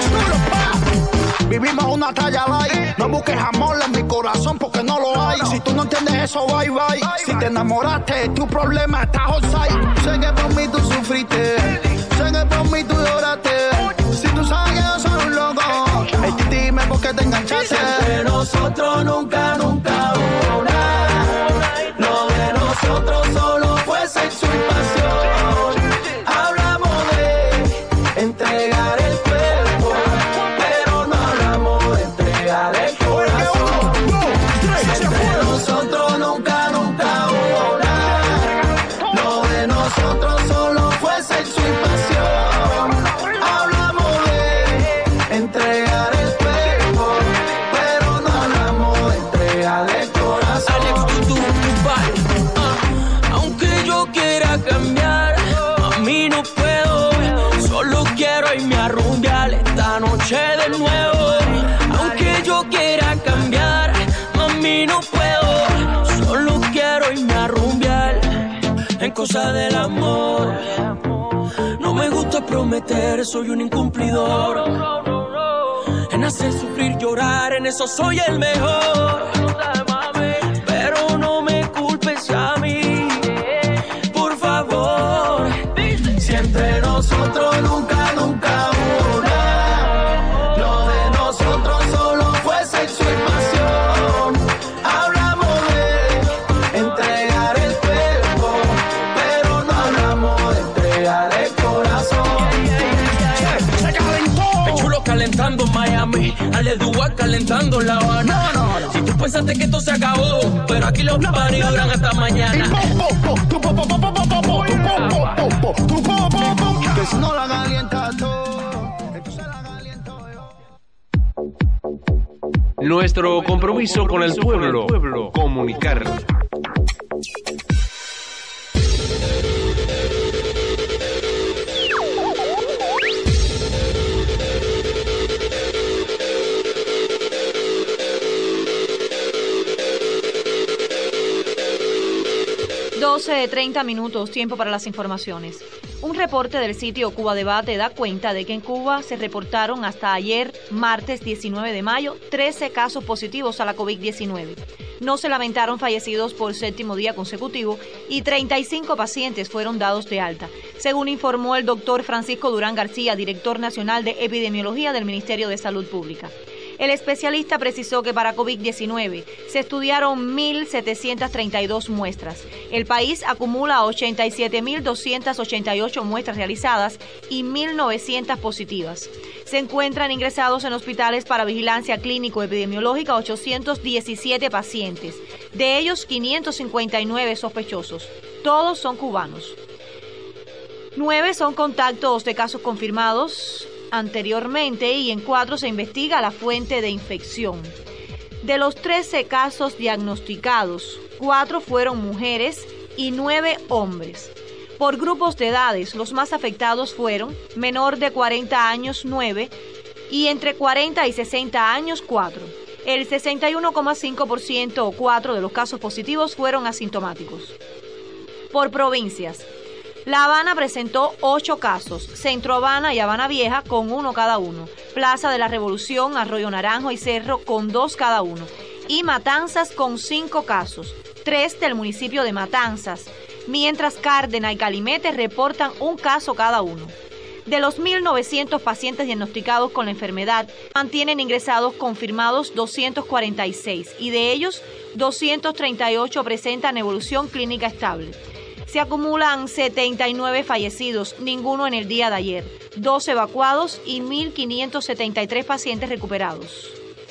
Speaker 27: Vivimos una talla light, no busques amor en mi corazón porque no lo hay. Si tú no entiendes eso, bye bye. Si te enamoraste, tu problema está on-site. Sé que por mí tú sufriste, sé que por mí tú lloraste. Si tú sabes que yo soy un loco, dime por qué te enganchaste.
Speaker 9: Entre nosotros nunca hubo nada, lo de nosotros solo fue sexo y pasión. Hablamos de entregar el cuerpo, pero no hablamos de entregar el corazón. Entre nosotros nunca hubo nada, lo de nosotros solo fue sexo y pasión. Hablamos de entregar el cuerpo, pero no hablamos de entregar el corazón.
Speaker 6: Alex, tú, aunque yo quiera cambiar, a mí no puedo. Solo quiero irme a rumbear esta noche de nuevo. Aunque yo quiera cambiar, a mí no puedo. Solo quiero irme a rumbear en cosas del amor. No me gusta prometer, soy un incumplidor. En hacer sufrir, llorar, en eso soy el mejor. Pero no me culpes a mí, por favor.
Speaker 9: Si entre nosotros nunca hubo nada, lo de nosotros solo fue sexo y pasión. Hablamos de entregar el cuerpo, pero no hablamos de entregar el corazón.
Speaker 6: Se calentó. El chulo calentando Miami, Aledúa calentando La Habana.
Speaker 9: No.
Speaker 6: Si tú pensaste que esto se acabó, pero aquí los paris duran hasta mañana.
Speaker 9: Que si no la calientas tú, entonces la caliento yo.
Speaker 26: Nuestro compromiso con el pueblo, comunicar.
Speaker 1: de 30 minutos, tiempo para las informaciones. Un reporte del sitio Cuba Debate da cuenta de que en Cuba se reportaron hasta ayer, martes 19 de mayo, 13 casos positivos a la COVID-19. No se lamentaron fallecidos por séptimo día consecutivo y 35 pacientes fueron dados de alta, según informó el doctor Francisco Durán García, director nacional de epidemiología del Ministerio de Salud Pública. El especialista precisó que para COVID-19 se estudiaron 1.732 muestras. El país acumula 87.288 muestras realizadas y 1.900 positivas. Se encuentran ingresados en hospitales para vigilancia clínico-epidemiológica 817 pacientes, de ellos 559 sospechosos. Todos son cubanos. 9 son contactos de casos confirmados anteriormente y en 4 se investiga la fuente de infección. De los 13 casos diagnosticados, 4 fueron mujeres y 9 hombres. Por grupos de edades, los más afectados fueron menor de 40 años 9 y entre 40 y 60 años 4. El 61,5% o 4 de los casos positivos fueron asintomáticos. Por provincias, La Habana presentó 8 casos, Centro Habana y Habana Vieja con 1 cada uno, Plaza de la Revolución, Arroyo Naranjo y Cerro con 2 cada uno, y Matanzas con 5 casos, 3 del municipio de Matanzas, mientras Cárdenas y Calimete reportan 1 caso cada uno. De los 1.900 pacientes diagnosticados con la enfermedad, mantienen ingresados confirmados 246 y de ellos 238 presentan evolución clínica estable. Se acumulan 79 fallecidos, ninguno en el día de ayer, 2 evacuados y 1.573 pacientes recuperados.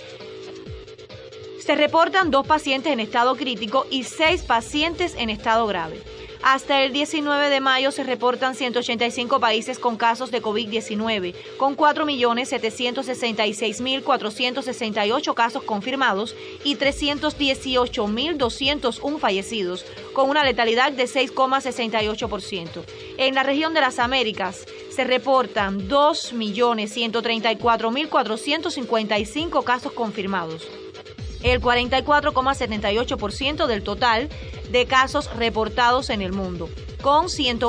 Speaker 1: Se reportan 2 pacientes en estado crítico y 6 pacientes en estado grave. Hasta el 19 de mayo se reportan 185 países con casos de COVID-19, con 4.766.468 casos confirmados y 318.201 fallecidos, con una letalidad de 6,68%. En la región de las Américas se reportan 2.134.455 casos confirmados, el 44,78% del total de casos reportados en el mundo, con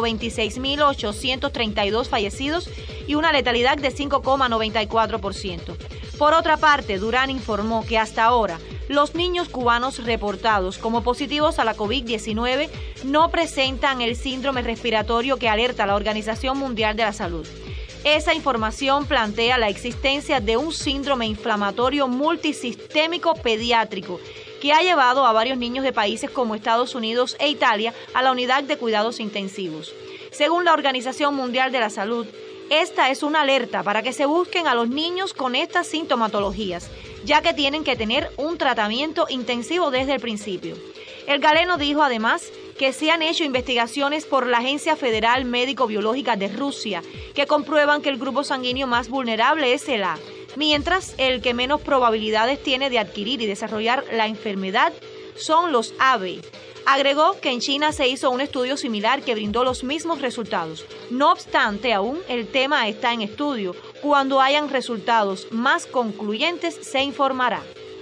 Speaker 1: 126.832 fallecidos y una letalidad de 5,94%. Por otra parte, Durán informó que hasta ahora los niños cubanos reportados como positivos a la COVID-19 no presentan el síndrome respiratorio que alerta la Organización Mundial de la Salud. Esa información plantea la existencia de un síndrome inflamatorio multisistémico pediátrico que ha llevado a varios niños de países como Estados Unidos e Italia a la unidad de cuidados intensivos. Según la Organización Mundial de la Salud, esta es una alerta para que se busquen a los niños con estas sintomatologías, ya que tienen que tener un tratamiento intensivo desde el principio. El galeno dijo además que se han hecho investigaciones por la Agencia Federal Médico-Biológica de Rusia que comprueban que el grupo sanguíneo más vulnerable es el A, mientras el que menos probabilidades tiene de adquirir y desarrollar la enfermedad son los AB. Agregó que en China se hizo un estudio similar que brindó los mismos resultados. No obstante, aún el tema está en estudio. Cuando hayan resultados más concluyentes, se informará.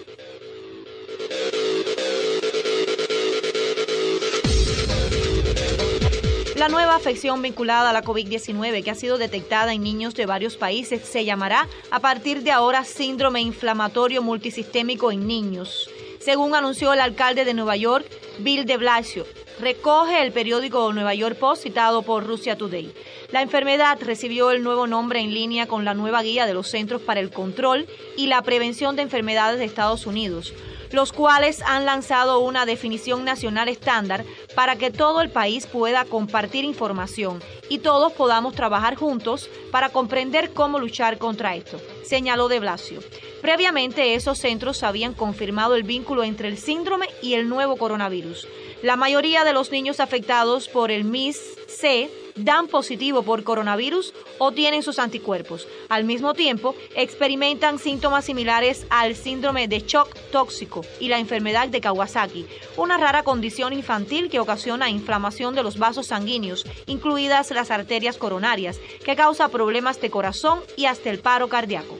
Speaker 1: La nueva afección vinculada a la COVID-19 que ha sido detectada en niños de varios países se llamará a partir de ahora síndrome inflamatorio multisistémico en niños, según anunció el alcalde de Nueva York, Bill de Blasio. Recoge el periódico Nueva York Post citado por Russia Today. La enfermedad recibió el nuevo nombre en línea con la nueva guía de los Centros para el Control y la Prevención de Enfermedades de Estados Unidos, los cuales han lanzado una definición nacional estándar para que todo el país pueda compartir información y todos podamos trabajar juntos para comprender cómo luchar contra esto, señaló de Blasio. Previamente, esos centros habían confirmado el vínculo entre el síndrome y el nuevo coronavirus. La mayoría de los niños afectados por el MIS-C dan positivo por coronavirus o tienen sus anticuerpos. Al mismo tiempo, experimentan síntomas similares al síndrome de shock tóxico y la enfermedad de Kawasaki, una rara condición infantil que ocasiona inflamación de los vasos sanguíneos, incluidas las arterias coronarias, que causa problemas de corazón y hasta el paro cardíaco.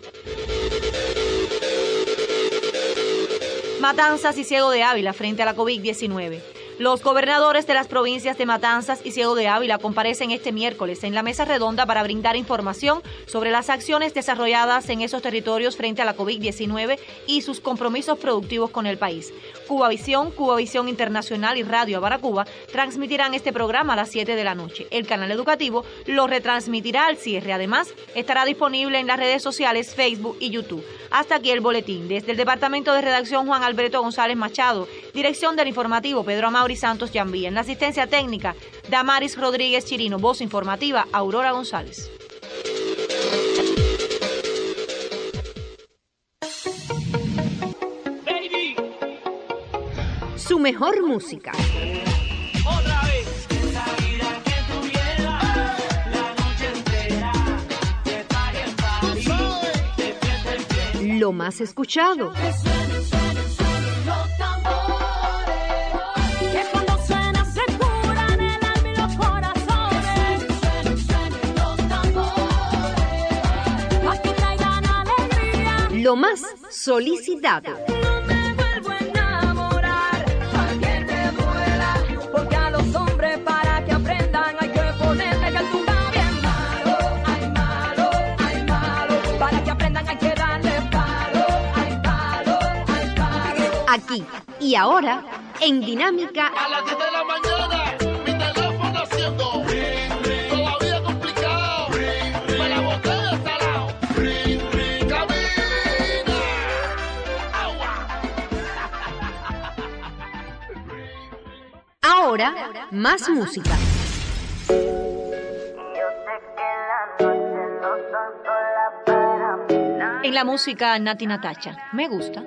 Speaker 1: Matanzas y Ciego de Ávila frente a la COVID-19. Los gobernadores de las provincias de Matanzas y Ciego de Ávila comparecen este miércoles en la mesa redonda para brindar información sobre las acciones desarrolladas en esos territorios frente a la COVID-19 y sus compromisos productivos con el país. Cubavisión Internacional y Radio Baracuba transmitirán este programa a las 7 de la noche. El canal educativo lo retransmitirá al cierre. Además, estará disponible en las redes sociales Facebook y YouTube. Hasta aquí el boletín. Desde el Departamento de Redacción, Juan Alberto González Machado. Dirección del informativo, Pedro Amaury Santos Yambía. En la asistencia técnica, Damaris Rodríguez Chirino. Voz informativa, Aurora González.
Speaker 3: Su mejor música.
Speaker 12: Otra vez. Esa vida que tuviera la noche entera. De party en party, de fiesta en fiesta.
Speaker 3: Lo más escuchado. Lo más solicitado.
Speaker 12: No me vuelvo a enamorar, aunque me duela, porque a los hombres para que aprendan hay que ponerle que tú estás bien malo, ay malo, ay malo, para que aprendan hay que darle palo, ay palo, ay palo.
Speaker 3: Aquí y ahora, en Dinámica.
Speaker 27: A las 10 de la mañana, mi teléfono haciendo ring, ring. Todavía complicado. Ring, ring.
Speaker 3: ahora, más música.
Speaker 1: En la música, Nati Natacha. Me gusta.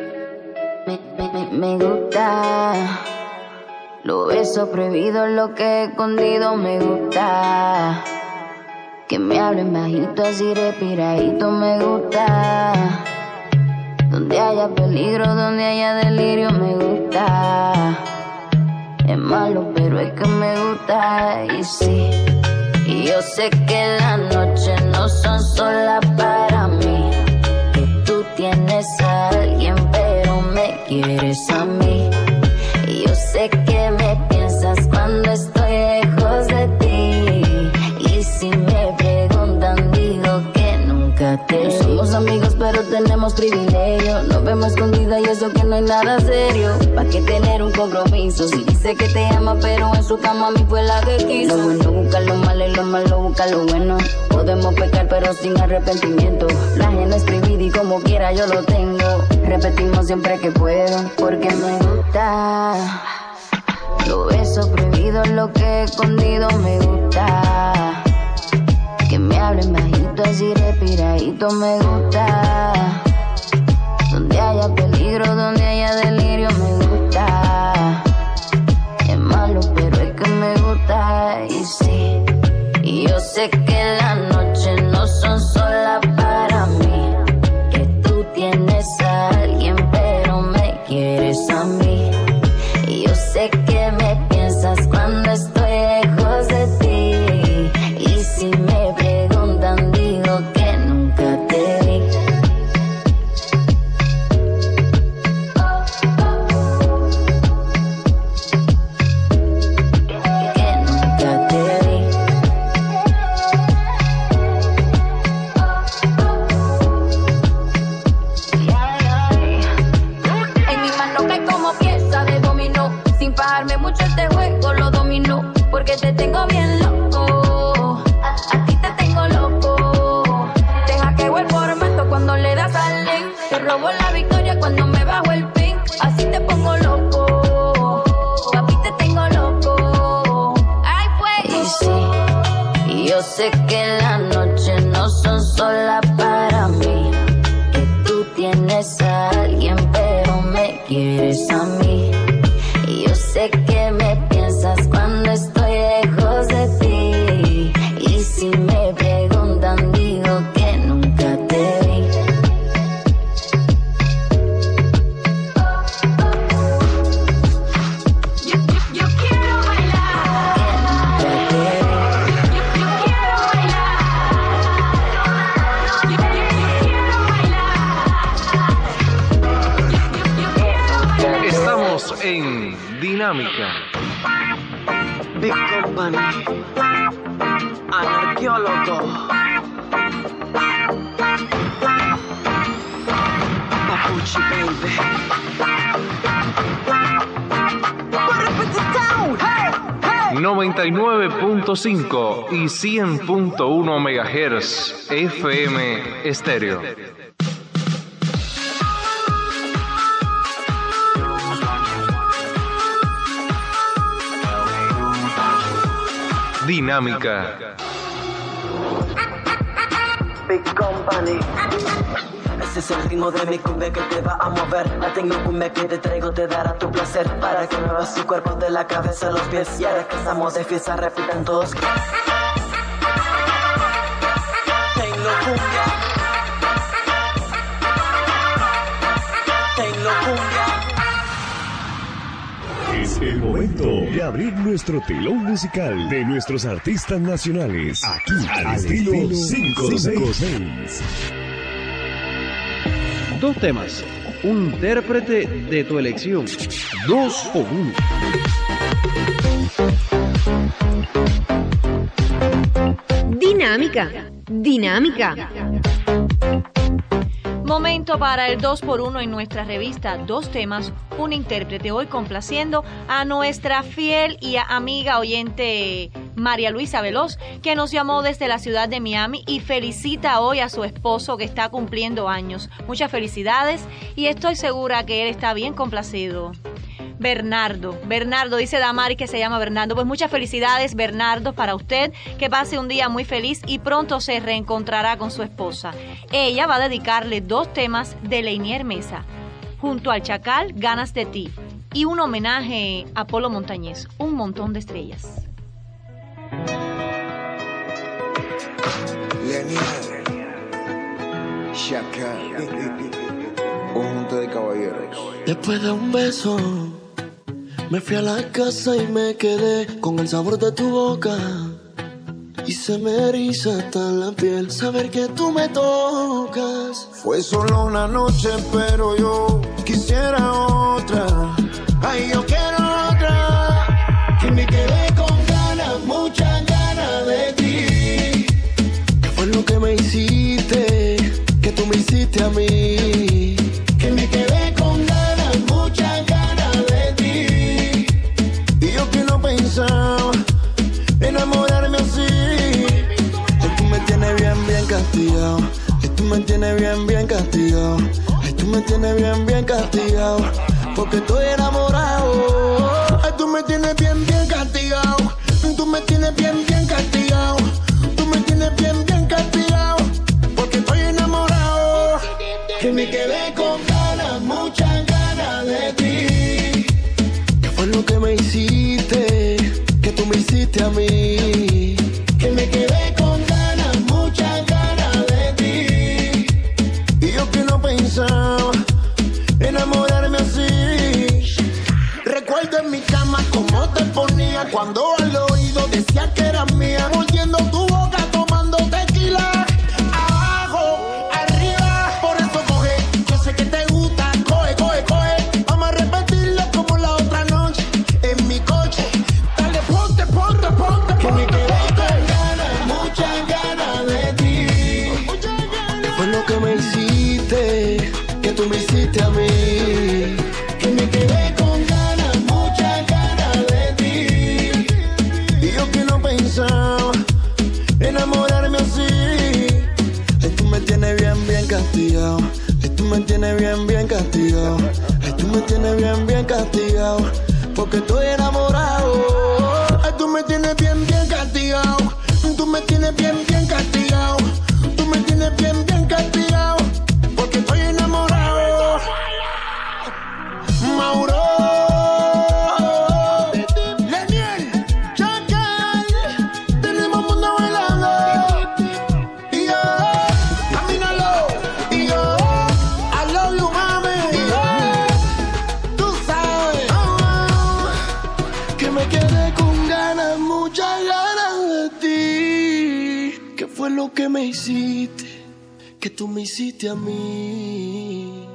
Speaker 4: Me gusta. Lo beso prohibido, lo que he escondido me gusta. Que me hablen bajito, así respiradito me gusta. Donde haya peligro, donde haya delirio me gusta. Es malo, pero es que me gusta. Y sí, y yo sé que las noches no son solas para mí. Que tú tienes a alguien, pero me quieres a mí. Y yo sé que me piensas cuando estoy lejos de ti. Y si me preguntan, digo que nunca te vi. Somos amigos, pero tenemos privilegio. Nos vemos escondidas y eso que no hay nada serio. ¿Pa' qué tener un compromiso? Si dice que te ama, pero en su cama a mí fue la que quiso. Lo bueno busca lo malo y lo malo busca lo bueno. Podemos pecar, pero sin arrepentimiento. La ajena es prohibida y como quiera yo lo tengo. Repetimos siempre que puedo, porque me gusta. Lo beso prohibido, lo que he escondido me gusta. Que me hablen bajito, así respiradito me gusta. Donde haya peligro, donde haya delirio me gusta. Es malo, pero es que me gusta. Y sí, y yo sé que las noches no son solas para mí. Que tú tienes a alguien, pero me quieres a mí. Y yo sé que me piensas cuando estoy lejos de ti. Y si me preguntan, digo que nunca te vi. Que nunca te vi.
Speaker 10: En mi mano cae como pieza de dominó. Sin pagarme mucho este juego lo dominó. Porque te tengo bien loco. A ti te tengo loco. Deja que el formato cuando le das al link. Te robo la victoria cuando me bajo el pink. Así te pongo loco. Papi, te tengo loco. Ay, pues.
Speaker 4: Y sí, y yo sé que las noches no son solas para mí. Que tú tienes a alguien, pero me quieres a mí. Y yo sé que me piensas cuando estoy lejos de ti. Y si me preguntan, digo que nunca te vi.
Speaker 10: Yo quiero bailar.
Speaker 4: Que nunca te vi.
Speaker 10: Yo quiero bailar. Yo quiero bailar.
Speaker 26: Estamos en Dinámica.
Speaker 13: Big Company, Anarqueólogo, Papuchi Baby.
Speaker 26: 99.5 y 100.1 MHz FM estéreo. Dinámica.
Speaker 13: Big Company. Ese es el ritmo de mi cumbia que te va a mover. La tengo cumbia que te traigo, te dará tu placer. Para que muevas tu cuerpo de la cabeza a los pies. Y ahora que estamos de fiesta, repitan todos. Tengo cumbia. Tengo cumbia.
Speaker 14: Es el momento de abrir nuestro telón musical de nuestros artistas nacionales. Aquí, al estilo 5-6.
Speaker 17: Dos temas, un intérprete de tu elección. 2 por 1.
Speaker 3: Dinámica, dinámica.
Speaker 1: Momento para el 2x1 en nuestra revista Dos Temas, un intérprete. Hoy complaciendo a nuestra fiel y amiga oyente María Luisa Veloz, que nos llamó desde la ciudad de Miami y felicita hoy a su esposo que está cumpliendo años. Muchas felicidades y estoy segura que él está bien complacido. Bernardo dice Damari que se llama Bernardo. Pues muchas felicidades, Bernardo, para usted, que pase un día muy feliz y pronto se reencontrará con su esposa. Ella va a dedicarle 2 temas de Leinier Mesa, Junto al Chacal, Ganas de ti, y un homenaje a Polo Montañés, Un montón de estrellas.
Speaker 2: Leinier, Chacal, un junto de caballeros.
Speaker 5: Después de un beso me fui a la casa y me quedé con el sabor de tu boca. Y se me eriza hasta la piel saber que tú me tocas.
Speaker 27: Fue solo una noche, pero yo quisiera otra.
Speaker 5: Ay, yo quiero otra. Que me quedé con ganas, muchas ganas de ti. ¿Qué fue lo que me hiciste? Que tú me hiciste a mí. Que me quedé con ganas, muchas ganas de ti.
Speaker 27: Y yo que no pensaba enamorarme así.
Speaker 5: Ay, tú me tienes bien castigado. Ay, tú me tienes bien castigado. Ay, tú me tienes bien castigado. Porque estoy enamorado.
Speaker 27: Ay, tú me tienes bien castigado. Tú me tienes bien castigado. Tú me tienes bien castigado. Porque estoy enamorado.
Speaker 5: Que me quedé con ganas, muchas ganas de ti. ¿Qué fue lo que me hiciste? Que tú me hiciste a mí. Que me quedé con ganas, muchas ganas de ti.
Speaker 27: Y yo que no pensaba enamorarme así.
Speaker 5: Recuerdo en mi cama cómo te ponía cuando al oído decía que eras mía. Mordiendo tu boca, tomando tequila. Abajo, arriba, por eso coge. Yo sé que te gusta, coge. Vamos a repetirlo como la otra noche en mi coche. Dale, ponte. Que me quedé con ganas, muchas ganas de ti. ¿Qué fue lo que me hiciste? Que tú me hiciste a mí. Que me quedé con ganas, muchas ganas de ti.
Speaker 27: Y yo que no pensaba enamorarme así.
Speaker 5: Ay, tú me tienes bien castigado. Ay, tú me tienes bien castigado. Ay, tú me tienes bien castigado. Porque estoy enamorado.
Speaker 27: Ay, tú me tienes bien castigado. Tú me tienes bien castigado. Tú me tienes bien castigado. Porque estoy enamorado.
Speaker 5: Mauro,
Speaker 27: Leinier, Chacal, tenemos mundo bailando. Y yo, camínalo. Y yo, I love you, mami. Y yo, tú sabes.
Speaker 5: que me quedé con ganas, muchas ganas de ti. ¿Qué fue lo que me hiciste? Que tú me hiciste a mí.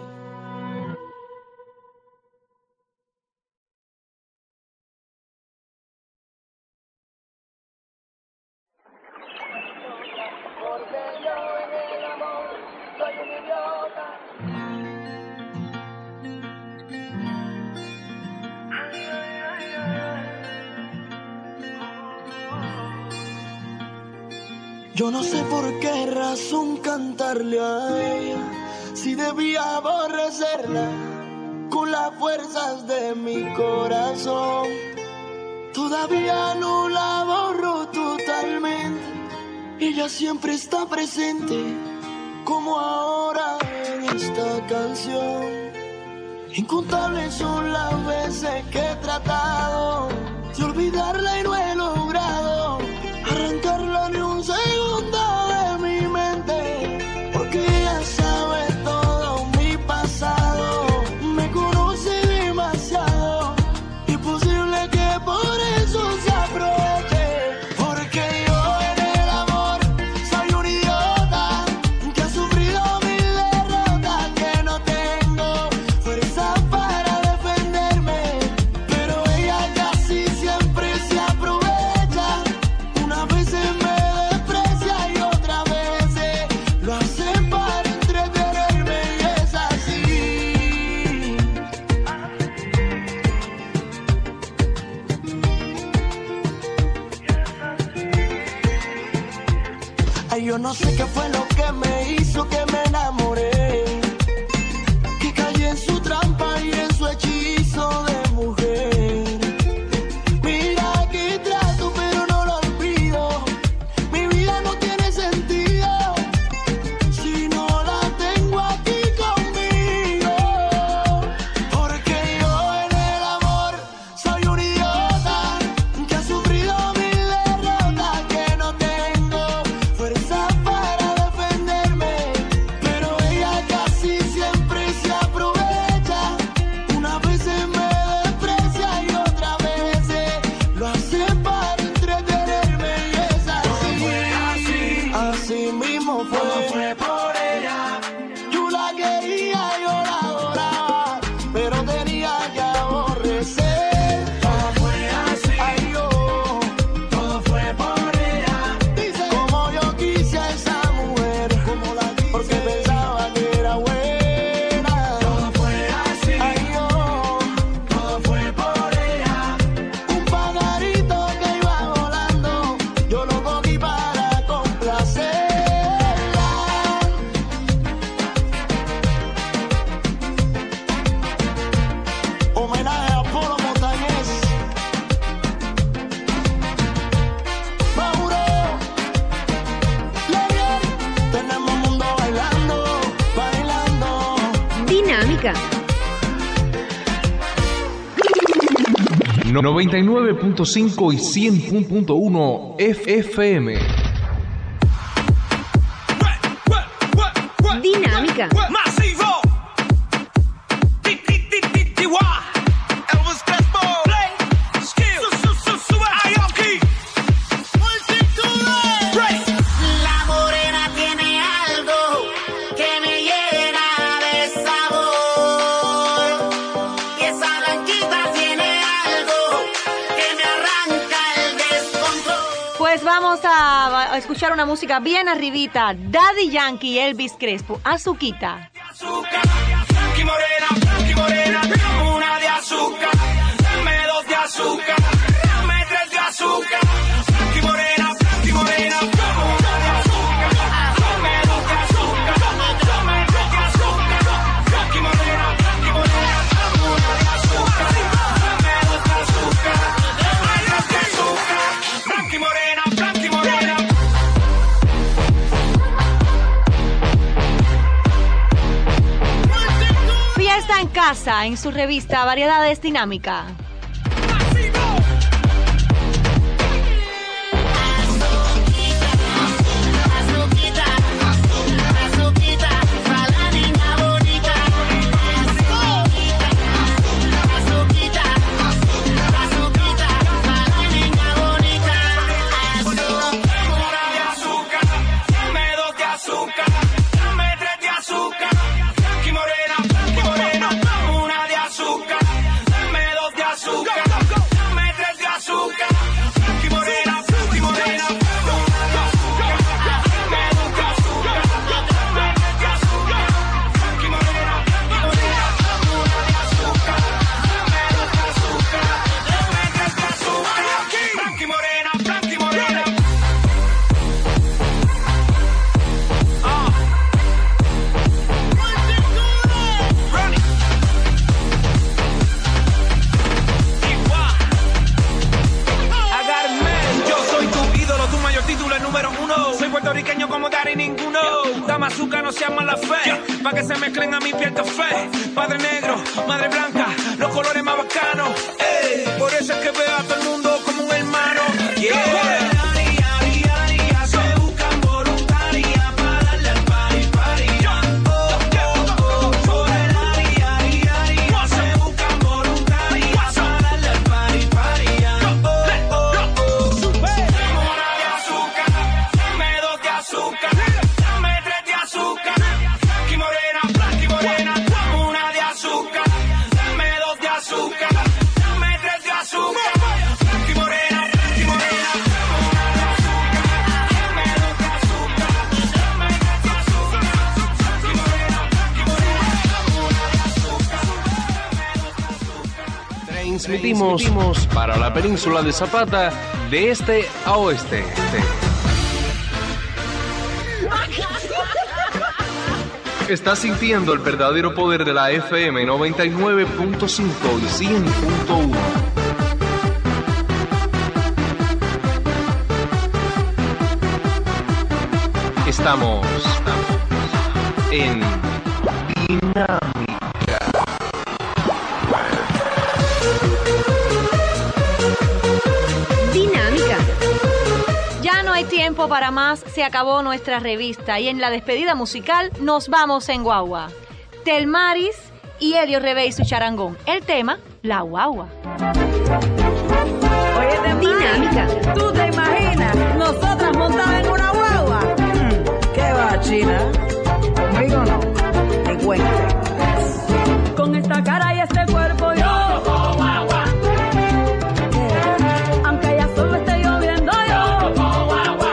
Speaker 5: Yo no sé por qué razón cantarle a ella, si debía aborrecerla con las fuerzas de mi corazón. Todavía no la borro totalmente, ella siempre está presente, como ahora en esta canción. Incontables son las veces que he tratado de olvidarla y no he logrado arrancarla ni un segundo de mi mente, porque ella sabe todo mi pasado, me conoce demasiado, imposible que por eso se aproveche, porque yo en el amor soy un idiota, que ha sufrido mil derrotas, que no tengo fuerza para defenderme, pero ella casi siempre se aprovecha. Una vez me desprecia y otras veces lo hace para entretenerme, y es así. Ay, yo no sé qué fue lo que me hizo que me enamoré, que caí en su trampa y en su hechizo de mujer.
Speaker 3: Dinámica.
Speaker 26: 99.5 y 100.1 FM.
Speaker 3: Dinámica.
Speaker 6: Masivo. Elvis Crespo. Play. Skill. Ayoki.
Speaker 5: La morena tiene algo que me llena de sabor. Y esa blanquita tiene algo que me arranca el descontrol.
Speaker 1: Pues vamos a escuchar una música bien arribita. Daddy Yankee y Elvis Crespo. Azuquita.
Speaker 6: Blanqui morena, dame una de azúcar, dame dos de azúcar, dame tres de azúcar. Blanqui morena, dame una de azúcar, dame dos de azúcar, dame tres de azúcar. Blanqui morena, dame una de azúcar, dame dos de azúcar, dame tres de azúcar. Blanqui morena, Blanqui morena.
Speaker 1: Fiesta en casa, en su revista Variedades Dinámica.
Speaker 6: Pa' que se mezclen a mi piel café. Padre negro, madre blanca, los colores más bacanos. Ey, por eso es que veo a todo el mundo como un hermano. Yeah.
Speaker 26: Transmitimos para la península de Zapata de este a oeste. Estás sintiendo el verdadero poder de la FM 99.5 y 100.1. Estamos en Dinámica.
Speaker 1: Ya no hay tiempo para más, se acabó nuestra revista y en la despedida musical nos vamos en guagua. Telmaris y Elio Rebé y su charangón. El tema, la guagua.
Speaker 12: Oye, Dinámica, ¿tú te imaginas nosotras montadas en una guagua? ¿Qué va, China? Conmigo no, ni cuenta. Con esta cara y este cuerpo yo guagua. Aunque ya solo esté lloviendo yo guagua.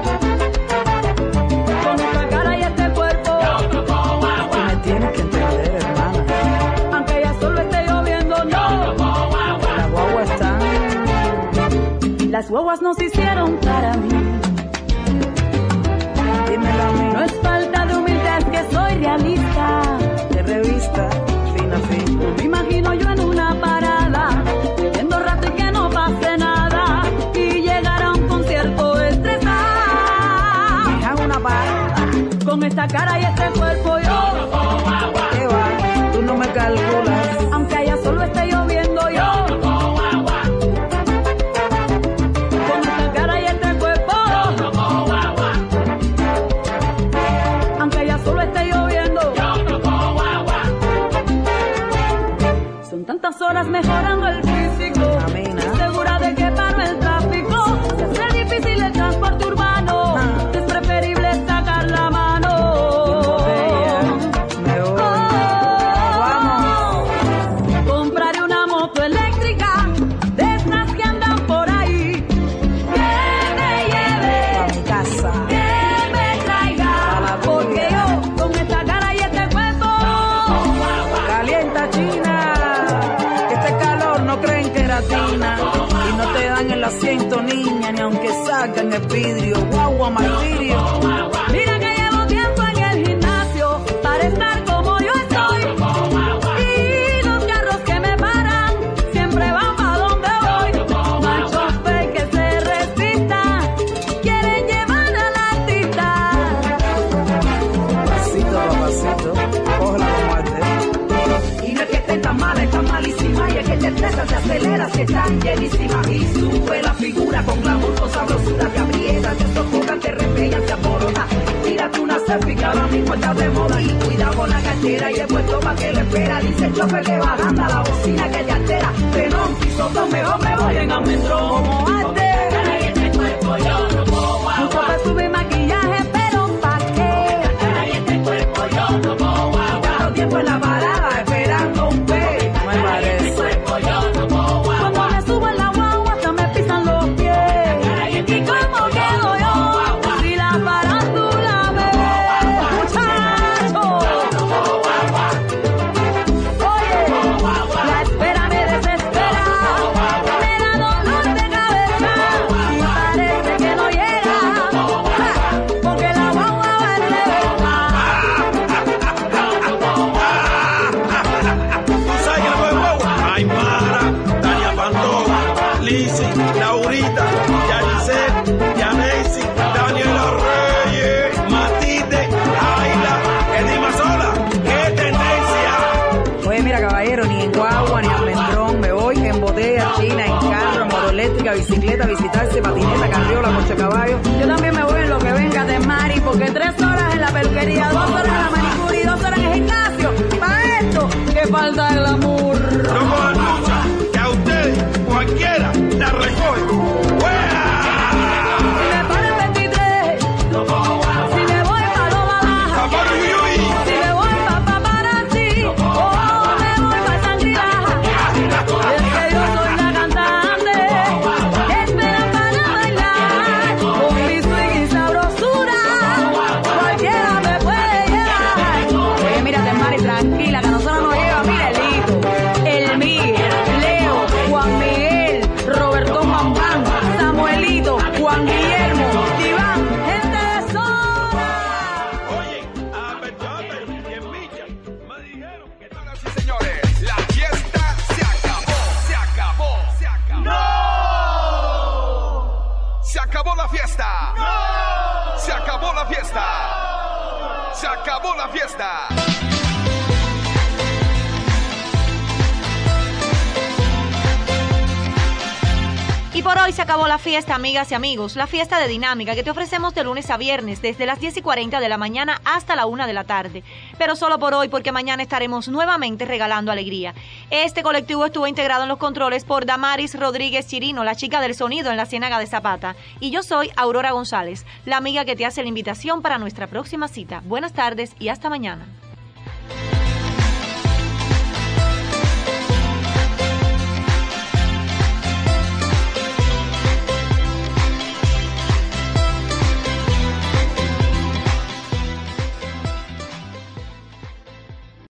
Speaker 12: Con esta cara y este cuerpo guagua. Tú me tienes que entender, hermana. Aunque ya solo esté lloviendo no guagua. Las guaguas están. Las guaguas nos hicieron para mí. Dímelo a mí. No es falta de humildad, que soy realista. De revista, fin a fin. Me imagino yo en una parada, viendo rato y que no pase nada. Y llegar a un concierto estresada. Dejan una parada. Con esta cara y este cuerpo yo. ¿Qué va? Tú
Speaker 16: no me calculas.
Speaker 12: Aunque allá solo esté lloviendo, yo no cojo agua. Con esta cara y este cuerpo, yo no cojo agua. Aunque allá solo esté lloviendo, yo no cojo agua. Son tantas horas mejorando el físico.
Speaker 16: Amina.
Speaker 12: Segura de que paro el tráfico. Se hace difícil el transporte urbano. Es preferible sacar la mano. Compraré una moto eléctrica de esas que andan por ahí. Que me lleve
Speaker 16: a mi casa.
Speaker 12: Que me traiga. Porque yo con esta cara y este cuerpo.
Speaker 16: Calienta China. Que este calor no creen que queratina. Y no te dan el asiento, niña, ni aunque sacan el vidrio. Guagua, martirio.
Speaker 12: Mira que llevo tiempo en el gimnasio para estar como yo estoy. Y los carros que me paran siempre van para donde voy. No hay chofer que se resista, quieren llevar a la artista.
Speaker 16: Pasito, papacito, cógela como arte.
Speaker 12: Y no es que estén tan malísimas. Y es que te estresas, te aceleras, que están llenísimas. Y sube la figura con glamour, con sabrosura. Te aprietas, te sofocan, te repellan, te aporota. Tírate una selfie que ahora mismo está de moda. Y cuidado con la cartera y el puesto pa' que le espera. Dice el chofer que bajando a la bocina que te altera. Frenón, piso dos, mejor me voy en almendrón. Como arte, y este cuerpo yo no cojo agua. Mucho para subir maquillaje, pero ¿pa' qué? Y este cuerpo yo no cojo agua. Tanto tiempo en la parada esperando un pez.
Speaker 16: No me parece.
Speaker 12: Este cuerpo yo no cojo agua. Cuando me subo en la guagua hasta me pisan los pies. ¿Y cómo quedo yo? Si la farándula me ve, muchacho. Oye, la espera me desespera. Me da dolor de cabeza. Y parece que no llega. Porque la guagua va en
Speaker 23: ¿Tú sabes quién fue guagua? Aymara, Tania Pantoja, Lizzy, Laurita, Yanisette, Yanesi, Daniela Reyes, Matite, Ayla, Eddie Mazola. ¡Qué tendencia!
Speaker 16: Oye, mira, caballero, ni en guagua, ni en almendrón. Me voy en botella china, en carro, en moto eléctrica, bicicleta, visitarse, patineta, carriola, coche caballo.
Speaker 12: Yo también me voy en lo que venga de Mari, porque 3 horas en la peluquería, 2 horas en la manicura y 2 horas en el gimnasio. Para esto, que falta el amor.
Speaker 23: No cojan lucha, que a ustedes cualquiera la recoge.
Speaker 12: Si me paro en 23, si me voy pa' Loma Baja, si me voy pa' Paparazzi, o me voy pa' Shangri-La. Es que yo soy la cantante que espera para bailar. Con mi swing y sabrosura, cualquiera me puede llevar.
Speaker 16: Oye, mírate, Mari, tranquila, que a nosotros nos lleva Miguelito, el Miguel, Leo, Juan Miguel, Roberto Mambán, Samuelito, Juan Guillermo, Iván, gente de zona.
Speaker 7: Señores, la fiesta se acabó, se acabó, se acabó. ¡No! Se acabó la fiesta. ¡No! Se acabó la fiesta. Se acabó la fiesta.
Speaker 1: Y por hoy se acabó la fiesta, amigas y amigos, la fiesta de Dinámica que te ofrecemos de lunes a viernes desde las 10:40 de la mañana hasta la 1 de la tarde. Pero solo por hoy, porque mañana estaremos nuevamente regalando alegría. Este colectivo estuvo integrado en los controles por Damaris Rodríguez Chirino, la chica del sonido en la Ciénaga de Zapata. Y yo soy Aurora González, la amiga que te hace la invitación para nuestra próxima cita. Buenas tardes y hasta mañana.